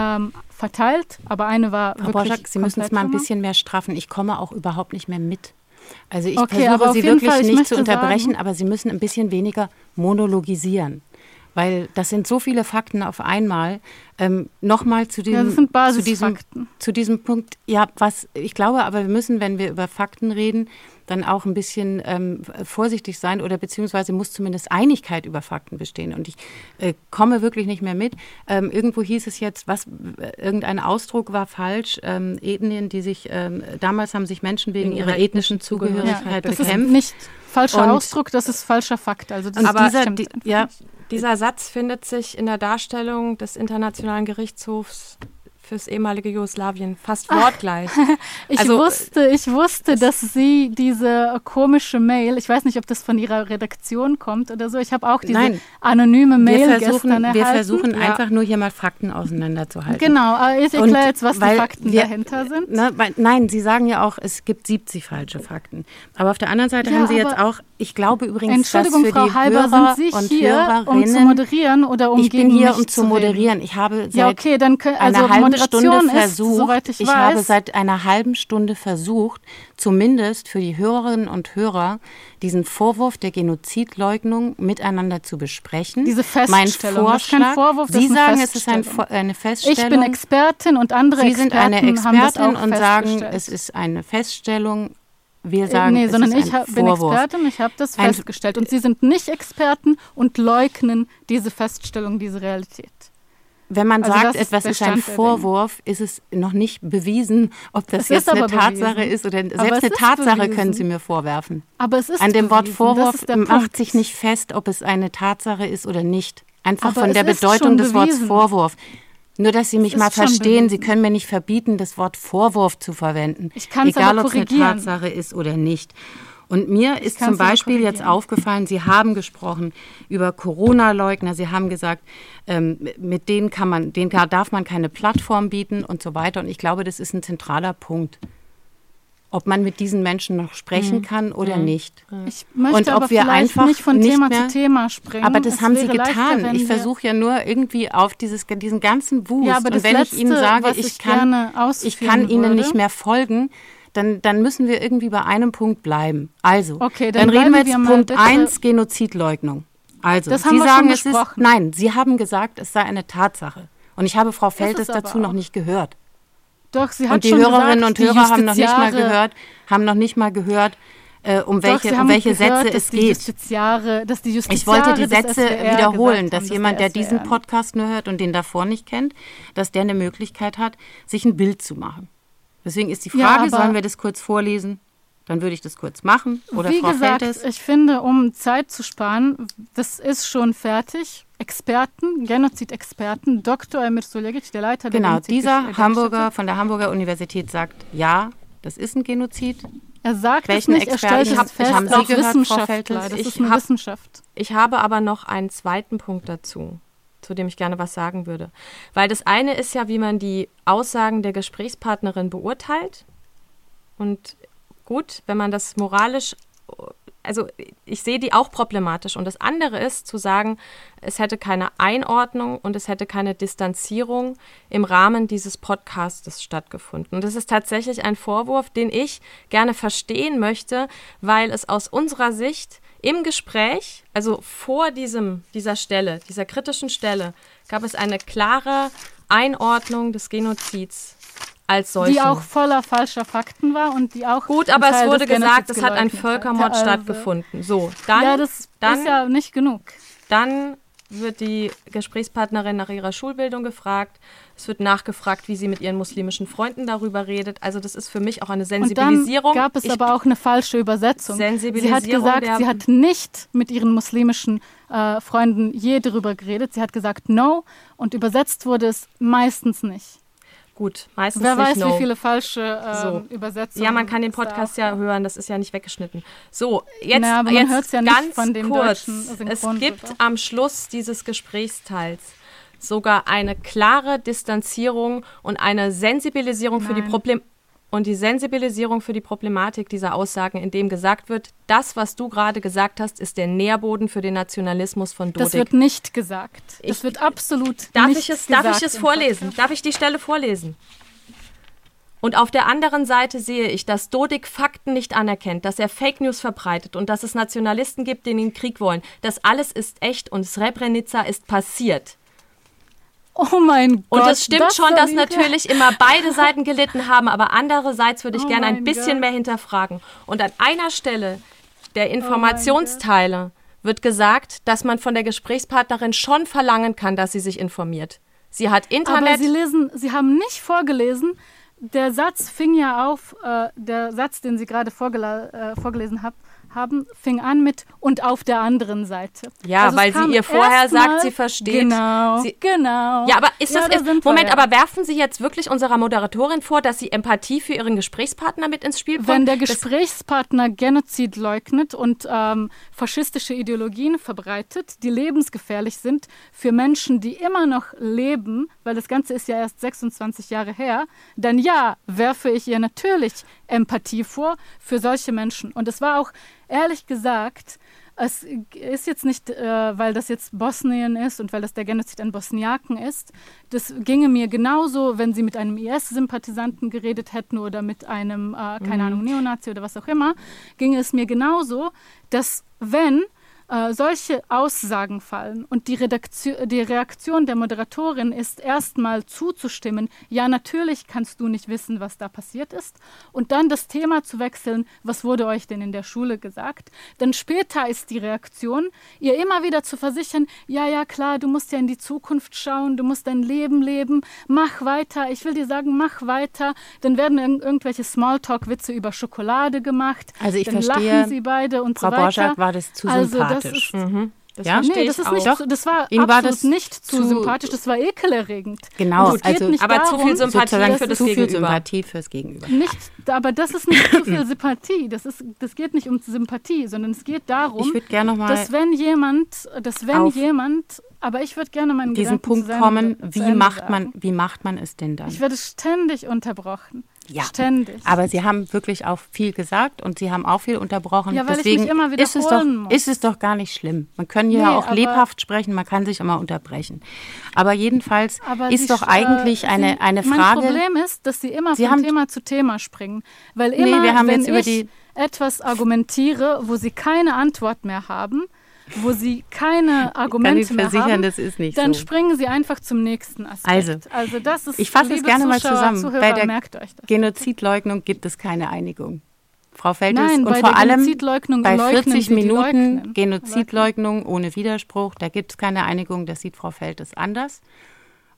verteilt, aber eine war Frau wirklich Borschak, Sie müssen es mal ein bisschen mehr straffen. Ich komme auch überhaupt nicht mehr mit. Also ich Okay, versuche aber Sie auf jeden wirklich Fall, ich nicht möchte zu unterbrechen, sagen- aber Sie müssen ein bisschen weniger monologisieren. Weil das sind so viele Fakten auf einmal. Nochmal zu Ja, das sind Basisfakten. zu diesem Punkt. Ja, ich glaube aber, wir müssen, wenn wir über Fakten reden, dann auch ein bisschen vorsichtig sein oder beziehungsweise muss zumindest Einigkeit über Fakten bestehen. Und ich komme wirklich nicht mehr mit. Irgendwo hieß es jetzt, irgendein Ausdruck war falsch. Ethnien, die sich, damals haben sich Menschen wegen ihrer ethnischen Zugehörigkeit Das bekämpft. ist nicht falscher Und- Ausdruck, das ist falscher Fakt. Also das Aber stimmt einfach. Dieser Satz findet sich in der Darstellung des Internationalen Gerichtshofs fürs ehemalige Jugoslawien fast wortgleich. Ich Also, wusste, dass Sie diese komische Mail, ich weiß nicht, ob das von Ihrer Redaktion kommt oder so, ich habe auch diese Nein. anonyme Mail gestern erhalten. Wir versuchen einfach nur hier mal Fakten auseinanderzuhalten. Genau, aber ich erkläre jetzt, was die weil Fakten dahinter sind. Nein, Sie sagen ja auch, es gibt 70 falsche Fakten. Aber auf der anderen Seite Ja, haben Sie jetzt aber- auch, ich glaube übrigens, Entschuldigung, dass für Frau die Halber, Hörer sind Sie und hier, um zu Hörerinnen, moderieren oder um ich gegen bin hier, mich um zu reden? moderieren. Ich habe seit Ja, okay, dann einer halben Moderation Stunde ist, versucht, soweit ich ich weiß, habe seit einer halben Stunde versucht, zumindest für die Hörerinnen und Hörer, diesen Vorwurf der Genozidleugnung miteinander zu besprechen. diese Feststellung, Mein das ist kein Vorschlag, Vorwurf, das Sie ist eine sagen, es ist Feststellung. eine Feststellung. Ich bin Expertin und andere Sie sind eine Experten haben das Expertin auch und sagen, festgestellt. es ist eine Feststellung. Wir sagen, nee, es sondern ist ich ein bin Vorwurf. Expertin, ich habe das festgestellt. Und Sie sind nicht Experten und leugnen diese Feststellung, diese Realität. Wenn man Also sagt, das ist etwas der ist ein Stand der Vorwurf, ist es noch nicht bewiesen, ob das Es jetzt ist eine aber Tatsache bewiesen. ist oder Aber selbst es eine ist Tatsache bewiesen. können Sie mir vorwerfen. Aber es ist An dem Wort bewiesen, Vorwurf das ist der macht Punkt. sich nicht fest, ob es eine Tatsache ist oder nicht. Einfach Aber von es der ist Bedeutung schon des Wortes bewiesen. Vorwurf. Nur, dass Sie mich ist mal schon verstehen, Sie bewiesen. können mir nicht verbieten, das Wort Vorwurf zu verwenden. Ich kann's egal, aber ob es eine korrigieren. Tatsache ist oder nicht. Und mir ist kann's zum aber Beispiel jetzt korrigieren. aufgefallen, Sie haben gesprochen über Corona-Leugner, Sie haben gesagt, mit denen darf man keine Plattform bieten und so weiter. Und ich glaube, das ist ein zentraler Punkt. Ob man mit diesen Menschen noch sprechen kann oder nicht. Ich möchte Und ob aber wir vielleicht einfach nicht von nicht Thema mehr- zu Thema springen. Aber das Es haben Sie wäre leichter, getan. wenn Ich wir- versuche ja nur irgendwie auf diesen ganzen Wust. Ja, aber das und wenn Letzte, ich Ihnen sage, was ich gerne ich ausführen kann Ihnen würde- nicht mehr folgen, dann müssen wir irgendwie bei einem Punkt bleiben. Also, Okay, dann dann reden wir bleiben jetzt wir mal Punkt bitte- 1, Genozidleugnung. Also, Das Sie haben wir sagen, schon es ist, besprochen. nein, Sie haben gesagt, es sei eine Tatsache. Und ich habe Frau Feltes ist aber dazu noch auch. nicht gehört. Doch, sie hat Und die schon Hörerinnen gesagt, und die Hörer haben noch nicht mal Justiziare- gehört, um Doch, sie welche haben Sätze gehört, es dass die geht. Justiziare, dass die Justiziare Ich wollte die des Sätze SWR wiederholen, gesagt dass haben, jemand, der der diesen SWR Podcast nur hört und den davor nicht kennt, dass der eine Möglichkeit hat, sich ein Bild zu machen. Deswegen ist die Ja, Frage, aber- sollen wir das kurz vorlesen? Dann würde ich das kurz machen. Oder Wie Frau gesagt, Feltes? ich finde, um Zeit zu sparen, das ist schon fertig. Experten, Genozid-Experten, Dr. Emir Suljegic, der Leiter der Genau, Genozid- dieser Gedenkstätte. Hamburger von der Hamburger Universität sagt, ja, das ist ein Genozid. Er sagt Welchen es nicht, er stellt Experten es fest, haben Sie auch gehört, Frau Wissenschaftler. Feltes? Das ist eine Wissenschaft. Ich habe aber noch einen zweiten Punkt dazu, zu dem ich gerne was sagen würde. Weil das eine ist ja, wie man die Aussagen der Gesprächspartnerin beurteilt. Und gut, wenn man das moralisch, also ich sehe die auch problematisch. Und das andere ist zu sagen, es hätte keine Einordnung und es hätte keine Distanzierung im Rahmen dieses Podcastes stattgefunden. Und das ist tatsächlich ein Vorwurf, den ich gerne verstehen möchte, weil es aus unserer Sicht im Gespräch, also vor dieser Stelle, dieser kritischen Stelle, gab es eine klare Einordnung des Genozids als solchen. Die auch voller falscher Fakten war und die auch. Gut, aber es wurde gesagt, es hat ein Völkermord stattgefunden. So, dann. Ja, das ist ja nicht genug. Dann wird die Gesprächspartnerin nach ihrer Schulbildung gefragt. Es wird nachgefragt, wie sie mit ihren muslimischen Freunden darüber redet. Also das ist für mich auch eine Sensibilisierung. Und dann gab es aber auch eine falsche Übersetzung. Sie hat gesagt, sie hat nicht mit ihren muslimischen Freunden je darüber geredet. Sie hat gesagt no und übersetzt wurde es meistens nicht. Gut, meistens Wer nicht weiß, no. wie viele falsche Übersetzungen. Ja, man kann den Podcast ja hören, das ist ja nicht weggeschnitten. So, jetzt, aber man hört's ja nicht ganz von dem kurz. deutschen Es Synchron gibt drüber. am Schluss dieses Gesprächsteils sogar eine klare Distanzierung und eine Sensibilisierung für die Problematik dieser Aussagen, in dem gesagt wird, das, was du gerade gesagt hast, ist der Nährboden für den Nationalismus von Dodik. Das wird nicht gesagt. Das wird absolut nicht gesagt. Darf ich es vorlesen? Darf ich die Stelle vorlesen? Und auf der anderen Seite sehe ich, dass Dodik Fakten nicht anerkennt, dass er Fake News verbreitet und dass es Nationalisten gibt, die in den Krieg wollen. Das alles ist echt und Srebrenica ist passiert. Oh mein Gott. Und es stimmt schon, dass natürlich immer beide Seiten gelitten haben, aber andererseits würde ich gerne ein bisschen mehr hinterfragen. Und an einer Stelle der Informationsteile wird gesagt, dass man von der Gesprächspartnerin schon verlangen kann, dass sie sich informiert. Sie hat Internet. Aber Sie haben nicht vorgelesen. Der Satz fing ja auf, der Satz, den Sie gerade vorgelesen haben, fing an mit und auf der anderen Seite. Ja, also weil sie ihr vorher sagt, sie versteht. Genau. Ja, aber aber werfen Sie jetzt wirklich unserer Moderatorin vor, dass sie Empathie für ihren Gesprächspartner mit ins Spiel bringt? Wenn der Gesprächspartner Genozid leugnet und faschistische Ideologien verbreitet, die lebensgefährlich sind für Menschen, die immer noch leben, weil das Ganze ist ja erst 26 Jahre her, dann ja, werfe ich ihr natürlich Empathie vor für solche Menschen. Und es war auch, ehrlich gesagt, es ist jetzt nicht, weil das jetzt Bosnien ist und weil das der Genozid an Bosniaken ist. Das ginge mir genauso, wenn sie mit einem IS-Sympathisanten geredet hätten oder mit einem, keine Ahnung, Neonazi oder was auch immer, ginge es mir genauso, dass wenn solche Aussagen fallen und die Reaktion der Moderatorin ist, erstmal zuzustimmen, ja, natürlich kannst du nicht wissen, was da passiert ist, und dann das Thema zu wechseln, was wurde euch denn in der Schule gesagt, dann später ist die Reaktion, ihr immer wieder zu versichern, ja, klar, du musst ja in die Zukunft schauen, du musst dein Leben leben, mach weiter, ich will dir sagen, mach weiter, dann werden irgendwelche Smalltalk-Witze über Schokolade gemacht, also ich dann verstehe, lachen sie beide und Frau so weiter. Borschak war das zu sympathisch. Das ja? verstehe das ich ist auch. nicht Doch, das war Ihnen absolut war das nicht zu sympathisch, das war ekelerregend. Genau, und es geht also nicht aber darum, zu viel Sympathie für das zu viel Gegenüber. Sympathie fürs Gegenüber. Aber das ist nicht zu viel Sympathie. Das geht nicht um Sympathie, sondern es geht darum, ich würde gerne noch mal dass wenn jemand, aber ich würde gerne meinen diesen Gedanken Punkt kommen, wie macht man es denn dann? Ich werde ständig unterbrochen. Ja, ständig. Aber Sie haben wirklich auch viel gesagt und Sie haben auch viel unterbrochen. Ja, weil deswegen ich mich immer wiederholen ist es doch gar nicht schlimm. Man kann ja auch lebhaft sprechen, man kann sich immer unterbrechen. Aber jedenfalls ist doch eigentlich eine Frage. Mein Problem ist, dass Sie immer von Thema zu Thema springen. Weil immer, wenn ich etwas argumentiere, wo Sie keine Antwort mehr haben, wo Sie keine Argumente mehr haben, das ist nicht dann so. springen Sie einfach zum nächsten Aspekt. Also das ist, ich fasse es gerne mal zusammen. Zuhörer, bei der merkt euch das. Genozidleugnung gibt es keine Einigung. Frau Feltes, Nein, und vor allem bei 40 Sie Genozidleugnung ohne Widerspruch, da gibt es keine Einigung, das sieht Frau Feltes anders.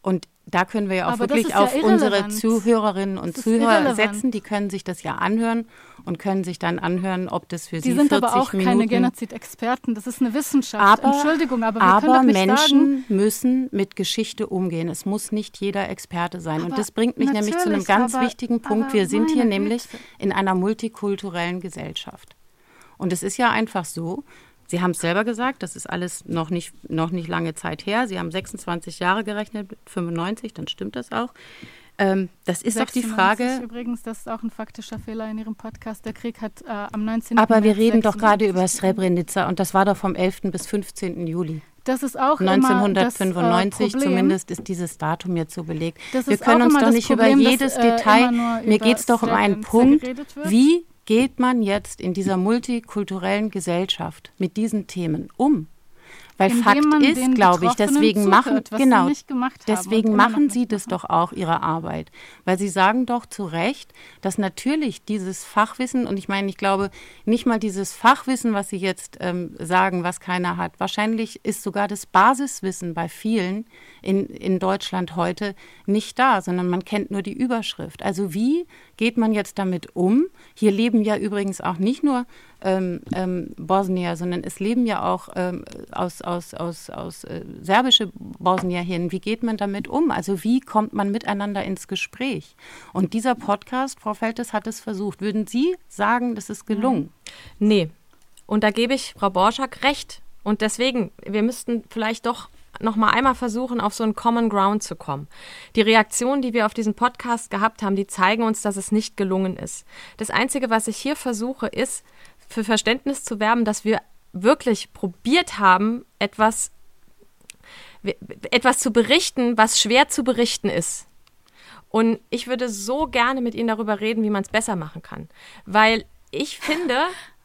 Und da können wir ja auch Aber wirklich auf unsere irrelevant. Zuhörerinnen und Das ist Zuhörer irrelevant. setzen. Die können sich das ja anhören und können sich dann anhören, ob das für Die sie sind 40 aber auch Minuten... keine Genozidexperten, das ist eine Wissenschaft. Entschuldigung, aber wir können aber doch nicht Menschen sagen... müssen mit Geschichte umgehen. Es muss nicht jeder Experte sein. Und Aber das bringt mich nämlich zu einem natürlich, ganz aber- wichtigen Punkt. aber Wir sind hier meine nämlich Güte. in einer multikulturellen Gesellschaft. Und es ist ja einfach so, Sie haben es selber gesagt, das ist alles noch nicht lange Zeit her. Sie haben 26 Jahre gerechnet, 95, dann stimmt das auch. Das ist doch die 96 Frage... Übrigens, das ist auch ein faktischer Fehler in Ihrem Podcast. Der Krieg hat am 19. Aber wir März reden doch 96 gerade über begonnen. Srebrenica und das war doch vom 11. bis 15. Juli. Das ist auch 1995 immer das, Problem. zumindest ist dieses Datum jetzt so belegt. Das Wir ist können auch uns immer doch das nicht Problem, über dass, jedes immer Detail... nur Mir über geht es doch um einen Srebrenica Punkt, geredet wird. wie geht man jetzt in dieser multikulturellen Gesellschaft mit diesen Themen um? Weil Indem Fakt man ist, den glaube ich, Betroffenen deswegen zuhört, machen, was genau, sie nicht gemacht haben deswegen und immer noch machen nicht Sie das machen. doch auch, Ihre Arbeit. Weil Sie sagen doch zu Recht, dass natürlich dieses Fachwissen, und ich meine, ich glaube, nicht mal dieses Fachwissen, was Sie jetzt sagen, was keiner hat, wahrscheinlich ist sogar das Basiswissen bei vielen in Deutschland heute nicht da, sondern man kennt nur die Überschrift. Also wie geht man jetzt damit um? Hier leben ja übrigens auch nicht nur Bosnier, sondern es leben ja auch aus serbische Bosnier hin. Wie geht man damit um? Also wie kommt man miteinander ins Gespräch? Und dieser Podcast, Frau Feltes, hat es versucht. Würden Sie sagen, das ist gelungen? Nee. Und da gebe ich Frau Borschak recht. Und deswegen, wir müssten vielleicht doch noch mal einmal versuchen, auf so einen Common Ground zu kommen. Die Reaktionen, die wir auf diesen Podcast gehabt haben, die zeigen uns, dass es nicht gelungen ist. Das Einzige, was ich hier versuche, ist, für Verständnis zu werben, dass wir wirklich probiert haben, etwas zu berichten, was schwer zu berichten ist. Und ich würde so gerne mit Ihnen darüber reden, wie man es besser machen kann. Weil ich finde,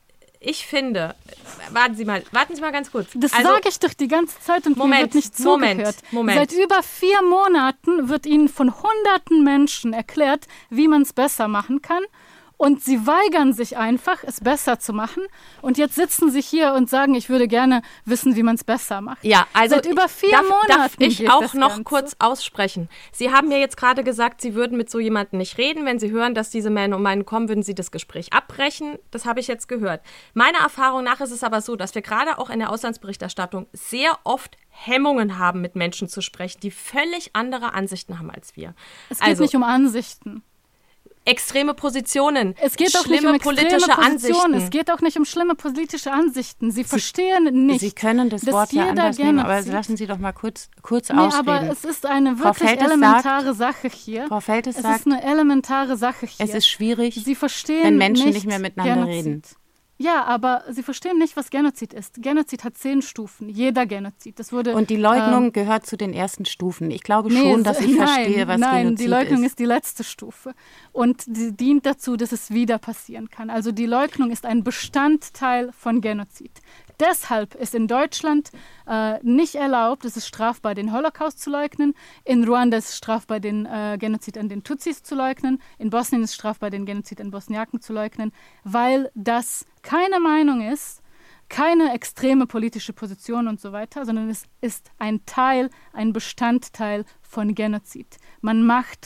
warten Sie mal ganz kurz. Das sage ich doch die ganze Zeit und mir wird nicht zugehört. Moment. Seit über 4 Monaten wird Ihnen von hunderten Menschen erklärt, wie man es besser machen kann. Und Sie weigern sich einfach, es besser zu machen. Und jetzt sitzen Sie hier und sagen, ich würde gerne wissen, wie man es besser macht. Ja, also seit über 4 Monaten darf ich geht auch das noch Ganze. kurz aussprechen. Sie haben ja jetzt gerade gesagt, Sie würden mit so jemandem nicht reden. Wenn Sie hören, dass diese Männer um einen kommen, würden Sie das Gespräch abbrechen. Das habe ich jetzt gehört. Meiner Erfahrung nach ist es aber so, dass wir gerade auch in der Auslandsberichterstattung sehr oft Hemmungen haben, mit Menschen zu sprechen, die völlig andere Ansichten haben als wir. Es geht nicht um Ansichten. Extreme Positionen, Es geht auch nicht schlimme um extreme politische Positionen. Ansichten. Es geht auch nicht um schlimme politische Ansichten. Sie verstehen nicht. Sie können das dass Wort ja jeder anders nehmen, aber Genozid- lassen Sie doch mal kurz Nee, ausreden. aber es ist eine Frau wirklich Feltes elementare Sache hier. Frau Feltes Es sagt, ist eine elementare Sache hier. es ist schwierig, Sie verstehen wenn Menschen nicht mehr miteinander Genozid. reden. Ja, aber Sie verstehen nicht, was Genozid ist. Genozid hat 10 Stufen. Jeder Genozid. Das wurde, Und die Leugnung gehört zu den ersten Stufen. Ich glaube schon, dass ich nein, verstehe, was nein, Genozid die Leugnung ist. ist die letzte Stufe. Und die dient dazu, dass es wieder passieren kann. Also die Leugnung ist ein Bestandteil von Genozid. Deshalb ist in Deutschland nicht erlaubt, es ist strafbar, den Holocaust zu leugnen. In Ruanda ist es strafbar, den Genozid an den Tutsis zu leugnen. In Bosnien ist es strafbar, den Genozid an Bosniaken zu leugnen, weil das keine Meinung ist, keine extreme politische Position und so weiter, sondern es ist ein Teil, ein Bestandteil von Genozid. Man macht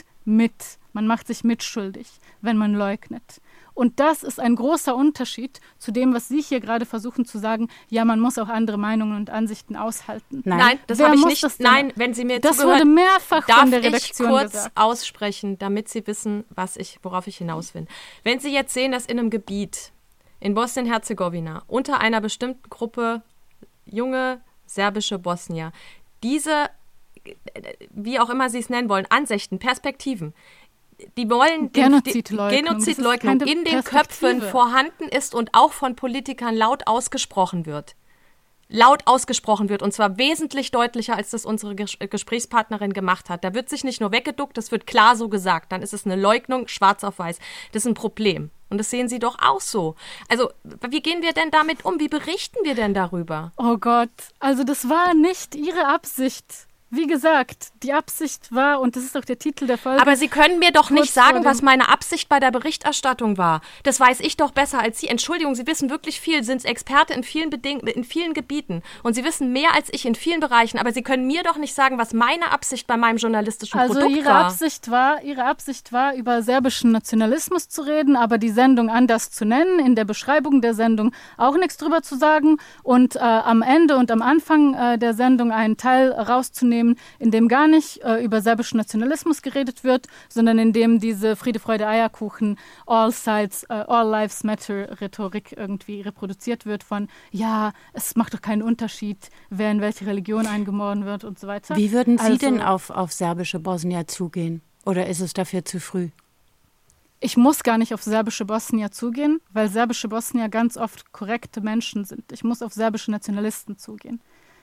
sich mitschuldig, wenn man leugnet. Und das ist ein großer Unterschied zu dem, was Sie hier gerade versuchen zu sagen, ja, man muss auch andere Meinungen und Ansichten aushalten. Nein, das Wer habe ich muss nicht. das denn? Nein, wenn Sie mir Das zugehört, wurde mehrfach darf von der ich Redaktion kurz gesagt. aussprechen, damit Sie wissen, worauf ich hinaus will. Wenn Sie jetzt sehen, dass in einem Gebiet in Bosnien-Herzegowina unter einer bestimmten Gruppe junge serbische Bosnier diese, wie auch immer Sie es nennen wollen, Ansichten, Perspektiven, die wollen Genozidleugnung. Genozidleugnung Das ist keine in den Perspektive. Köpfen vorhanden ist und auch von Politikern laut ausgesprochen wird. Und zwar wesentlich deutlicher, als das unsere Gesprächspartnerin gemacht hat. Da wird sich nicht nur weggeduckt, das wird klar so gesagt. Dann ist es eine Leugnung, schwarz auf weiß. Das ist ein Problem. Und das sehen Sie doch auch so. Also, wie gehen wir denn damit um? Wie berichten wir denn darüber? Oh Gott, also das war nicht Ihre Absicht. wie gesagt, die Absicht war, und das ist auch der Titel der Folge. Aber Sie können mir doch nicht sagen, was meine Absicht bei der Berichterstattung war. Das weiß ich doch besser als Sie. Entschuldigung, Sie wissen wirklich viel, sind Experte in vielen Gebieten. Und Sie wissen mehr als ich in vielen Bereichen. Aber Sie können mir doch nicht sagen, was meine Absicht bei meinem journalistischen Produkt war. Ihre Absicht war, über serbischen Nationalismus zu reden, aber die Sendung anders zu nennen, in der Beschreibung der Sendung auch nichts drüber zu sagen und am Ende und am Anfang der Sendung einen Teil rauszunehmen, in dem gar nicht über serbischen Nationalismus geredet wird, sondern in dem diese Friede, Freude, Eierkuchen, all lives matter Rhetorik irgendwie reproduziert wird von, ja, es macht doch keinen Unterschied, wer in welche Religion eingemorden wird und so weiter. Wie würden Sie denn auf serbische Bosnier zugehen? Oder ist es dafür zu früh? Ich muss gar nicht auf serbische Bosnier zugehen, weil serbische Bosnier ganz oft korrekte Menschen sind. Ich muss auf serbische Nationalisten zugehen.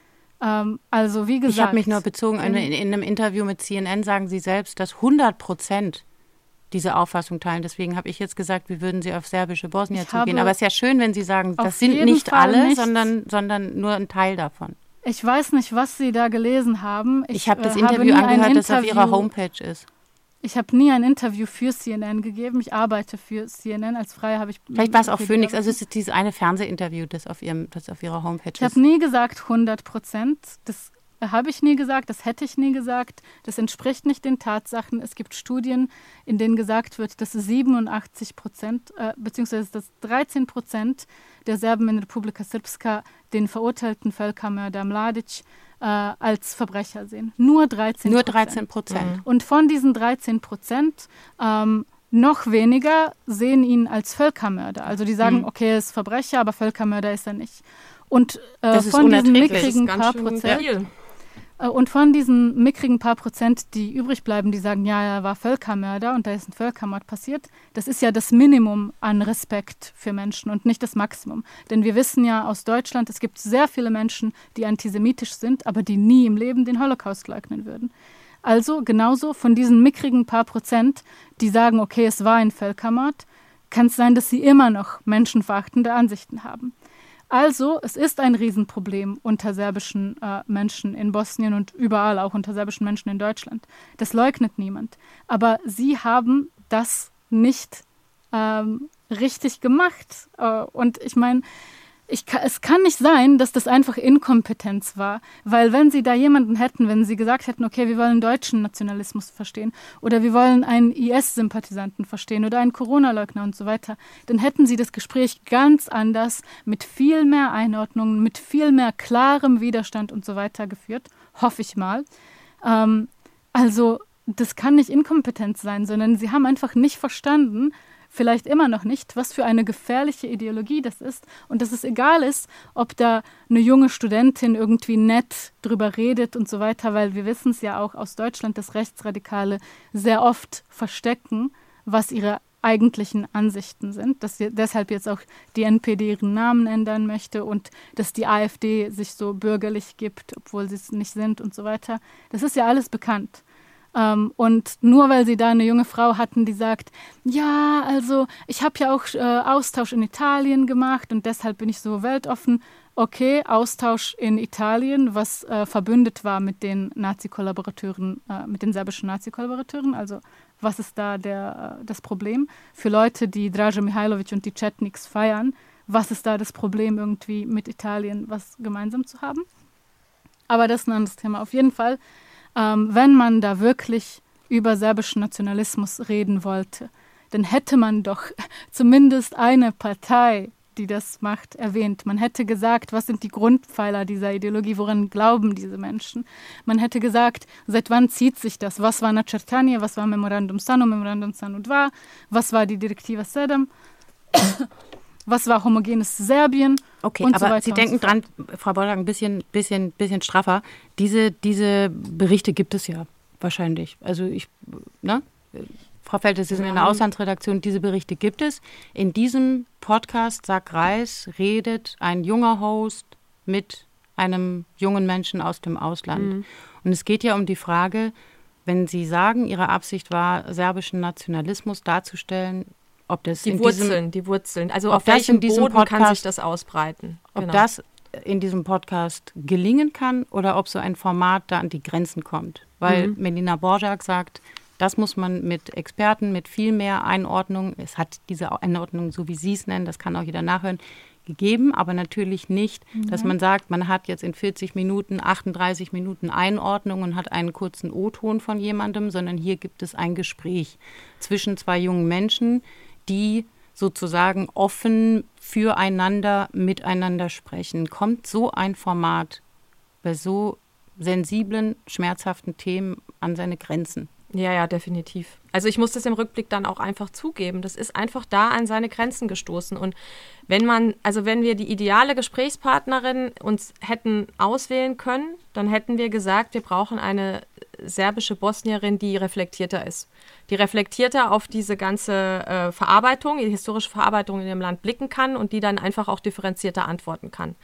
Also wie gesagt... Ich habe mich nur bezogen, in einem Interview mit CNN sagen Sie selbst, dass 100% diese Auffassung teilen. Deswegen habe ich jetzt gesagt, wie würden Sie auf serbische Bosnier zugehen. Aber es ist ja schön, wenn Sie sagen, das sind nicht alle, sondern nur ein Teil davon. Ich weiß nicht, was Sie da gelesen haben. Ich habe das Interview angehört, das auf Ihrer Homepage ist. Ich habe nie ein Interview für CNN gegeben. Ich arbeite für CNN. Als Freie habe ich... Vielleicht war es auch Phoenix. Also es ist dieses eine Fernsehinterview, das auf Ihrer Homepage ist. Ich habe nie gesagt 100%. Das habe ich nie gesagt. Das hätte ich nie gesagt. Das entspricht nicht den Tatsachen. Es gibt Studien, in denen gesagt wird, dass 87%, beziehungsweise dass 13% der Serben in Republika Srpska den verurteilten Völkermörder Mladic als Verbrecher sehen. Nur 13%. Nur 13%. Und von diesen 13% noch weniger sehen ihn als Völkermörder. Also die sagen, okay, er ist Verbrecher, aber Völkermörder ist er nicht. Und von diesen mickrigen paar Prozent... Und von diesen mickrigen paar Prozent, die übrig bleiben, die sagen, ja, er war Völkermörder und da ist ein Völkermord passiert, das ist ja das Minimum an Respekt für Menschen und nicht das Maximum. Denn wir wissen ja aus Deutschland, es gibt sehr viele Menschen, die antisemitisch sind, aber die nie im Leben den Holocaust leugnen würden. Also genauso von diesen mickrigen paar Prozent, die sagen, okay, es war ein Völkermord, kann es sein, dass sie immer noch menschenverachtende Ansichten haben. Also, es ist ein Riesenproblem unter serbischen Menschen in Bosnien und überall auch unter serbischen Menschen in Deutschland. Das leugnet niemand. Aber sie haben das nicht richtig gemacht. Und ich meine, es kann nicht sein, dass das einfach Inkompetenz war, weil wenn sie da jemanden hätten, wenn sie gesagt hätten, okay, wir wollen deutschen Nationalismus verstehen oder wir wollen einen IS-Sympathisanten verstehen oder einen Corona-Leugner und so weiter, dann hätten sie das Gespräch ganz anders, mit viel mehr Einordnungen, mit viel mehr klarem Widerstand und so weiter geführt, hoffe ich mal. Also das kann nicht Inkompetenz sein, sondern sie haben einfach nicht verstanden, vielleicht immer noch nicht, was für eine gefährliche Ideologie das ist und dass es egal ist, ob da eine junge Studentin irgendwie nett drüber redet und so weiter, weil wir wissen es ja auch aus Deutschland, dass Rechtsradikale sehr oft verstecken, was ihre eigentlichen Ansichten sind, dass deshalb jetzt auch die NPD ihren Namen ändern möchte und dass die AfD sich so bürgerlich gibt, obwohl sie es nicht sind und so weiter. Das ist ja alles bekannt. Und nur weil sie da eine junge Frau hatten, die sagt, ja, also ich habe ja auch Austausch in Italien gemacht und deshalb bin ich so weltoffen. Okay, Austausch in Italien, was verbündet war mit den Nazi-Kollaborateuren, mit den serbischen Nazi-Kollaborateuren. Also was ist da das Problem? Für Leute, die Draža Mihailović und die Chetniks feiern, was ist da das Problem, irgendwie mit Italien was gemeinsam zu haben? Aber das ist ein anderes Thema. Auf jeden Fall, wenn man da wirklich über serbischen Nationalismus reden wollte, dann hätte man doch zumindest eine Partei, die das macht, erwähnt. Man hätte gesagt, was sind die Grundpfeiler dieser Ideologie, woran glauben diese Menschen? Man hätte gesagt, seit wann zieht sich das? Was war Načrtanje, was war Memorandum Sanu 2, was war die Direktiva 7, was war homogenes Serbien? Okay, und aber so weiter Sie denken dran, Frau Bollag, ein bisschen straffer. Diese Berichte gibt es ja wahrscheinlich. Also Frau Feltes, Sie sind in der Auslandsredaktion, diese Berichte gibt es. In diesem Podcast, Sag Reis, redet ein junger Host mit einem jungen Menschen aus dem Ausland. Mhm. Und es geht ja um die Frage, wenn Sie sagen, Ihre Absicht war, serbischen Nationalismus darzustellen, ob das die Wurzeln. Also auf welchem Boden Podcast, kann sich das ausbreiten? Ob das in diesem Podcast gelingen kann oder ob so ein Format da an die Grenzen kommt. Weil Melina Borjak sagt, das muss man mit Experten, mit viel mehr Einordnung, es hat diese Einordnung, so wie Sie es nennen, das kann auch jeder nachhören, gegeben, aber natürlich nicht, dass man sagt, man hat jetzt in 40 Minuten, 38 Minuten Einordnung und hat einen kurzen O-Ton von jemandem, sondern hier gibt es ein Gespräch zwischen zwei jungen Menschen, die sozusagen offen füreinander, miteinander sprechen. Kommt so ein Format bei so sensiblen, schmerzhaften Themen an seine Grenzen? Ja, definitiv. Also ich muss das im Rückblick dann auch einfach zugeben. Das ist einfach da an seine Grenzen gestoßen. Und wenn wir die ideale Gesprächspartnerin uns hätten auswählen können, dann hätten wir gesagt, wir brauchen eine serbische Bosnierin, die reflektierter ist. Die reflektierter auf diese ganze Verarbeitung, die historische Verarbeitung in dem Land blicken kann und die dann einfach auch differenzierter antworten kann.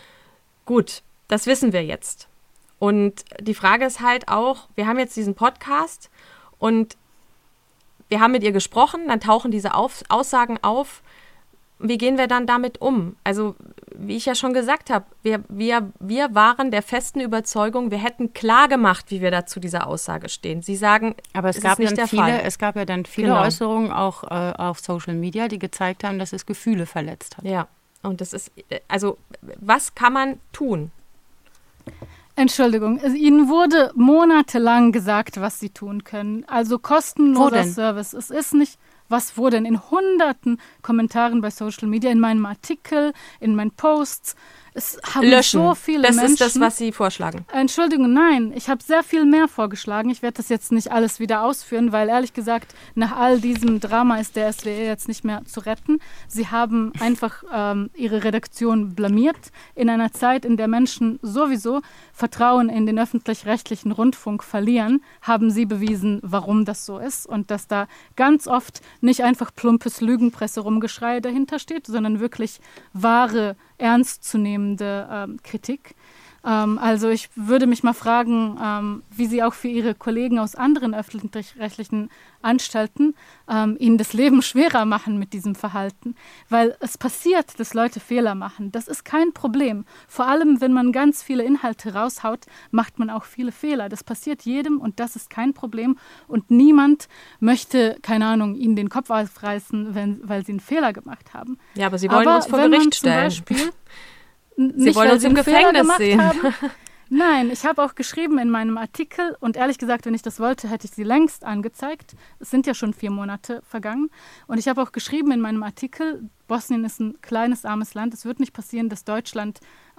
Gut, das wissen wir jetzt. Und die Frage ist halt auch, wir haben jetzt diesen Podcast und wir haben mit ihr gesprochen, dann tauchen diese Aussagen auf. Wie gehen wir dann damit um? Also, wie ich ja schon gesagt habe, wir waren der festen Überzeugung, wir hätten klar gemacht, wie wir da zu dieser Aussage stehen. Sie sagen, aber es gab ja dann viele Äußerungen auch auf Social Media, die gezeigt haben, dass es Gefühle verletzt hat. Ja, und das ist, also, was kann man tun? Entschuldigung, Ihnen wurde monatelang gesagt, was Sie tun können. Also kostenloser Service. Es ist nicht, was wo denn? In hunderten Kommentaren bei Social Media, in meinem Artikel, in meinen Posts. Es haben löschen. So viele das Menschen. Ist das, was Sie vorschlagen. Entschuldigung, nein. Ich habe sehr viel mehr vorgeschlagen. Ich werde das jetzt nicht alles wieder ausführen, weil ehrlich gesagt, nach all diesem Drama ist der SWR jetzt nicht mehr zu retten. Sie haben einfach ihre Redaktion blamiert. In einer Zeit, in der Menschen sowieso Vertrauen in den öffentlich-rechtlichen Rundfunk verlieren, haben sie bewiesen, warum das so ist und dass da ganz oft nicht einfach plumpes Lügenpresse-Rumgeschrei dahinter steht, sondern wirklich wahre, ernstzunehmende Kritik. Also ich würde mich mal fragen, wie Sie auch für Ihre Kollegen aus anderen öffentlich-rechtlichen Anstalten ihnen das Leben schwerer machen mit diesem Verhalten. Weil es passiert, dass Leute Fehler machen. Das ist kein Problem. Vor allem, wenn man ganz viele Inhalte raushaut, macht man auch viele Fehler. Das passiert jedem und das ist kein Problem. Und niemand möchte, keine Ahnung, Ihnen den Kopf aufreißen, weil Sie einen Fehler gemacht haben. Ja, aber Sie wollen uns vor Gericht stellen. Sie wollen uns im Gefängnis sehen. Nein, ich habe auch geschrieben in meinem Artikel und ehrlich gesagt, wenn ich das wollte, hätte ich sie längst angezeigt. Es sind ja schon 4 Monate vergangen. Und ich habe auch geschrieben in meinem Artikel, Bosnien ist ein kleines, armes Land. Es wird nicht passieren, dass Deutschland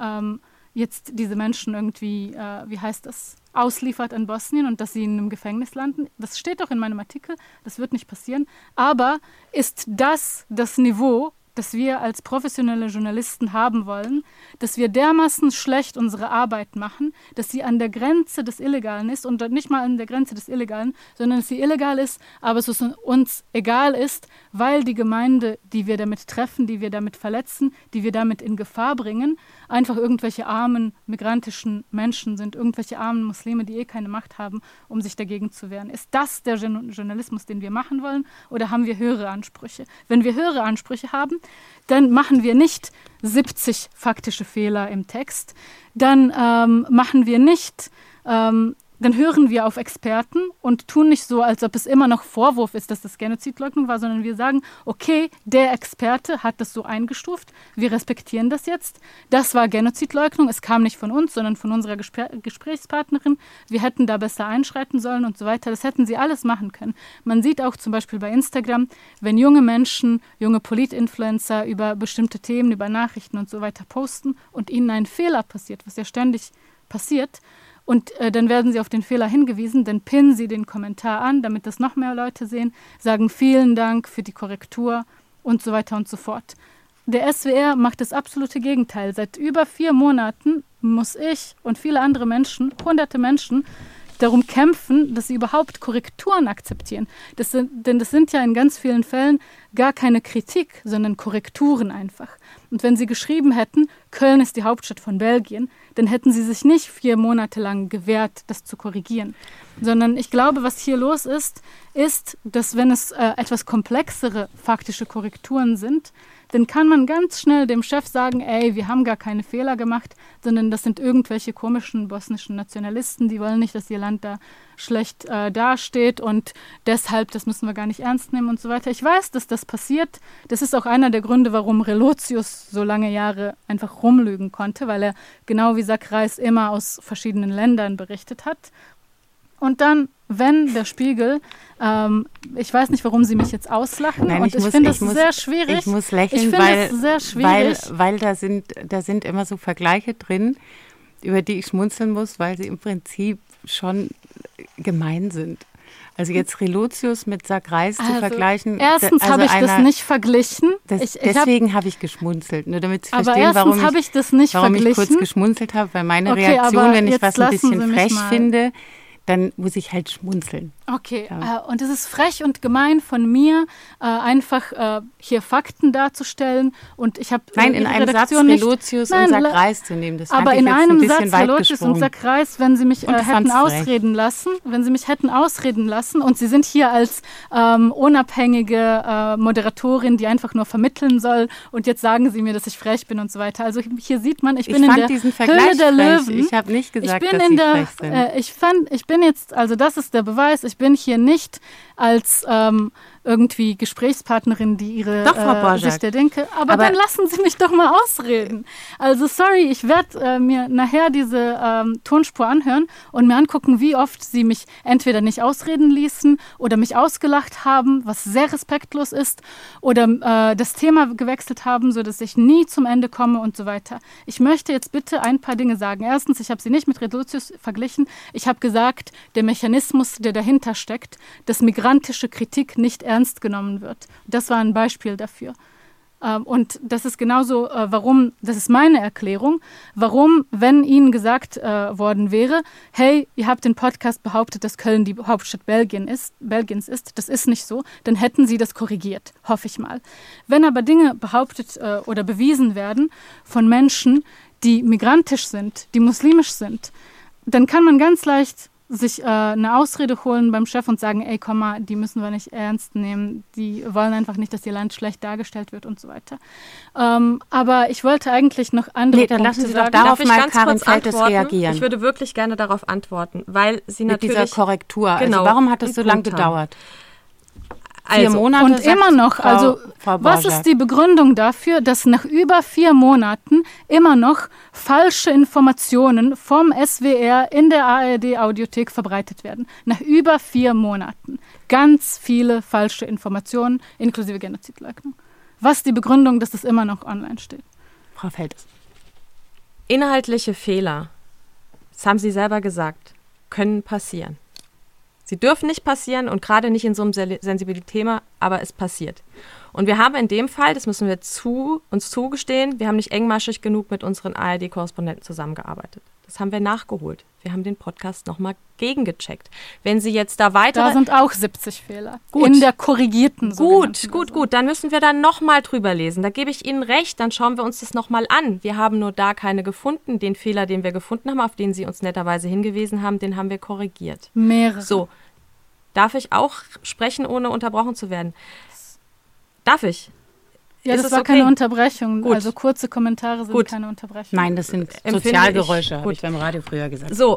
jetzt diese Menschen irgendwie, ausliefert an Bosnien und dass sie in einem Gefängnis landen. Das steht auch in meinem Artikel, das wird nicht passieren. Aber ist das Niveau, das wir als professionelle Journalisten haben wollen, dass wir dermaßen schlecht unsere Arbeit machen, dass sie an der Grenze des Illegalen ist und nicht mal an der Grenze des Illegalen, sondern dass sie illegal ist, aber es uns egal ist, weil die Gemeinde, die wir damit treffen, die wir damit verletzen, die wir damit in Gefahr bringen, einfach irgendwelche armen migrantischen Menschen sind, irgendwelche armen Muslime, die keine Macht haben, um sich dagegen zu wehren. Ist das der Journalismus, den wir machen wollen, oder haben wir höhere Ansprüche? Wenn wir höhere Ansprüche haben, dann machen wir nicht 70 faktische Fehler im Text, dann machen wir nicht, dann hören wir auf Experten und tun nicht so, als ob es immer noch Vorwurf ist, dass das Genozidleugnung war, sondern wir sagen, okay, der Experte hat das so eingestuft, wir respektieren das jetzt, das war Genozidleugnung, es kam nicht von uns, sondern von unserer Gesprächspartnerin, wir hätten da besser einschreiten sollen und so weiter, das hätten sie alles machen können. Man sieht auch zum Beispiel bei Instagram, wenn junge Menschen, junge Politinfluencer über bestimmte Themen, über Nachrichten und so weiter posten und ihnen ein Fehler passiert, was ja ständig passiert, und dann werden sie auf den Fehler hingewiesen, dann pinnen sie den Kommentar an, damit das noch mehr Leute sehen, sagen vielen Dank für die Korrektur und so weiter und so fort. Der SWR macht das absolute Gegenteil. Seit über 4 Monaten muss ich und viele andere Menschen, hunderte Menschen, darum kämpfen, dass sie überhaupt Korrekturen akzeptieren. Denn das sind ja in ganz vielen Fällen gar keine Kritik, sondern Korrekturen einfach. Und wenn sie geschrieben hätten, Köln ist die Hauptstadt von Belgien, dann hätten sie sich nicht 4 Monate lang gewehrt, das zu korrigieren. Sondern ich glaube, was hier los ist, dass wenn es etwas komplexere faktische Korrekturen sind, dann kann man ganz schnell dem Chef sagen, ey, wir haben gar keine Fehler gemacht, sondern das sind irgendwelche komischen bosnischen Nationalisten, die wollen nicht, dass ihr Land da schlecht dasteht und deshalb, das müssen wir gar nicht ernst nehmen und so weiter. Ich weiß, dass das passiert. Das ist auch einer der Gründe, warum Relotius so lange Jahre einfach rumlügen konnte, weil er genau wie Zak Reis immer aus verschiedenen Ländern berichtet hat. Und dann, wenn der Spiegel, ich weiß nicht, warum Sie mich jetzt auslachen, Nein, und ich finde es sehr schwierig. Ich muss lächeln, weil da sind immer so Vergleiche drin, über die ich schmunzeln muss, weil sie im Prinzip schon gemein sind. Also jetzt Relotius mit Zak Reis zu vergleichen. Erstens habe ich das nicht verglichen. Deswegen habe ich geschmunzelt, nur damit Sie verstehen, warum ich kurz geschmunzelt habe, weil meine Reaktion, wenn ich was ein bisschen frech finde, dann muss ich halt schmunzeln. Okay, ja. Und es ist frech und gemein von mir, einfach hier Fakten darzustellen. Und ich habe in einem Satz Relotius und Zak Reis zu nehmen. Das aber in einem Satz Relotius und Zak Reis, wenn Sie mich hätten ausreden lassen, und Sie sind hier als unabhängige Moderatorin, die einfach nur vermitteln soll, und jetzt sagen Sie mir, dass ich frech bin und so weiter. Also hier sieht man, ich bin in der Höhle der Löwen. Ich habe nicht gesagt, dass Sie frech sind. Ich bin jetzt, also das ist der Beweis, ich bin hier nicht als irgendwie Gesprächspartnerin, die ihre Sicht der Denke, aber dann lassen Sie mich doch mal ausreden. Also sorry, ich werde mir nachher diese Tonspur anhören und mir angucken, wie oft Sie mich entweder nicht ausreden ließen oder mich ausgelacht haben, was sehr respektlos ist, oder das Thema gewechselt haben, sodass ich nie zum Ende komme und so weiter. Ich möchte jetzt bitte ein paar Dinge sagen. Erstens, ich habe sie nicht mit Relotius verglichen. Ich habe gesagt, der Mechanismus, der dahinter steckt, dass migrantische Kritik nicht ernst genommen wird. Das war ein Beispiel dafür. Und das ist genauso, das ist meine Erklärung, warum, wenn Ihnen gesagt worden wäre, hey, ihr habt den Podcast behauptet, dass Köln die Hauptstadt Belgiens ist, das ist nicht so, dann hätten Sie das korrigiert, hoffe ich mal. Wenn aber Dinge behauptet oder bewiesen werden von Menschen, die migrantisch sind, die muslimisch sind, dann kann man ganz leicht sich eine Ausrede holen beim Chef und sagen, ey, komm mal, die müssen wir nicht ernst nehmen, die wollen einfach nicht, dass ihr Land schlecht dargestellt wird und so weiter. Aber ich wollte eigentlich noch andere dann Punkte lassen Sie sagen. doch darauf mal Karin Feltes reagieren. Ich würde wirklich gerne darauf antworten, weil Sie natürlich... Mit dieser Korrektur. Genau, also warum hat das so lange gedauert? 4 Monate. Und immer noch, Frau was ist die Begründung dafür, dass nach über 4 Monaten immer noch falsche Informationen vom SWR in der ARD-Audiothek verbreitet werden? Nach über 4 Monaten. Ganz viele falsche Informationen, inklusive Genozidleugnung. Was ist die Begründung, dass das immer noch online steht? Frau Feltes. Inhaltliche Fehler, das haben Sie selber gesagt, können passieren. Sie dürfen nicht passieren und gerade nicht in so einem sensiblen Thema, aber es passiert. Und wir haben in dem Fall, das müssen wir uns zugestehen, wir haben nicht engmaschig genug mit unseren ARD-Korrespondenten zusammengearbeitet. Das haben wir nachgeholt. Wir haben den Podcast nochmal gegengecheckt. Wenn Sie jetzt da weiter... Da sind auch 70 Fehler. Gut. In der korrigierten Gut. Dann müssen wir da nochmal drüber lesen. Da gebe ich Ihnen recht, dann schauen wir uns das nochmal an. Wir haben nur da keine gefunden. Den Fehler, den wir gefunden haben, auf den Sie uns netterweise hingewiesen haben, den haben wir korrigiert. Mehrere. So, darf ich auch sprechen, ohne unterbrochen zu werden? Darf ich? Ja, das war keine Unterbrechung. Gut. Also kurze Kommentare sind keine Unterbrechung. Nein, das sind Sozialgeräusche, habe ich beim Radio früher gesagt. So,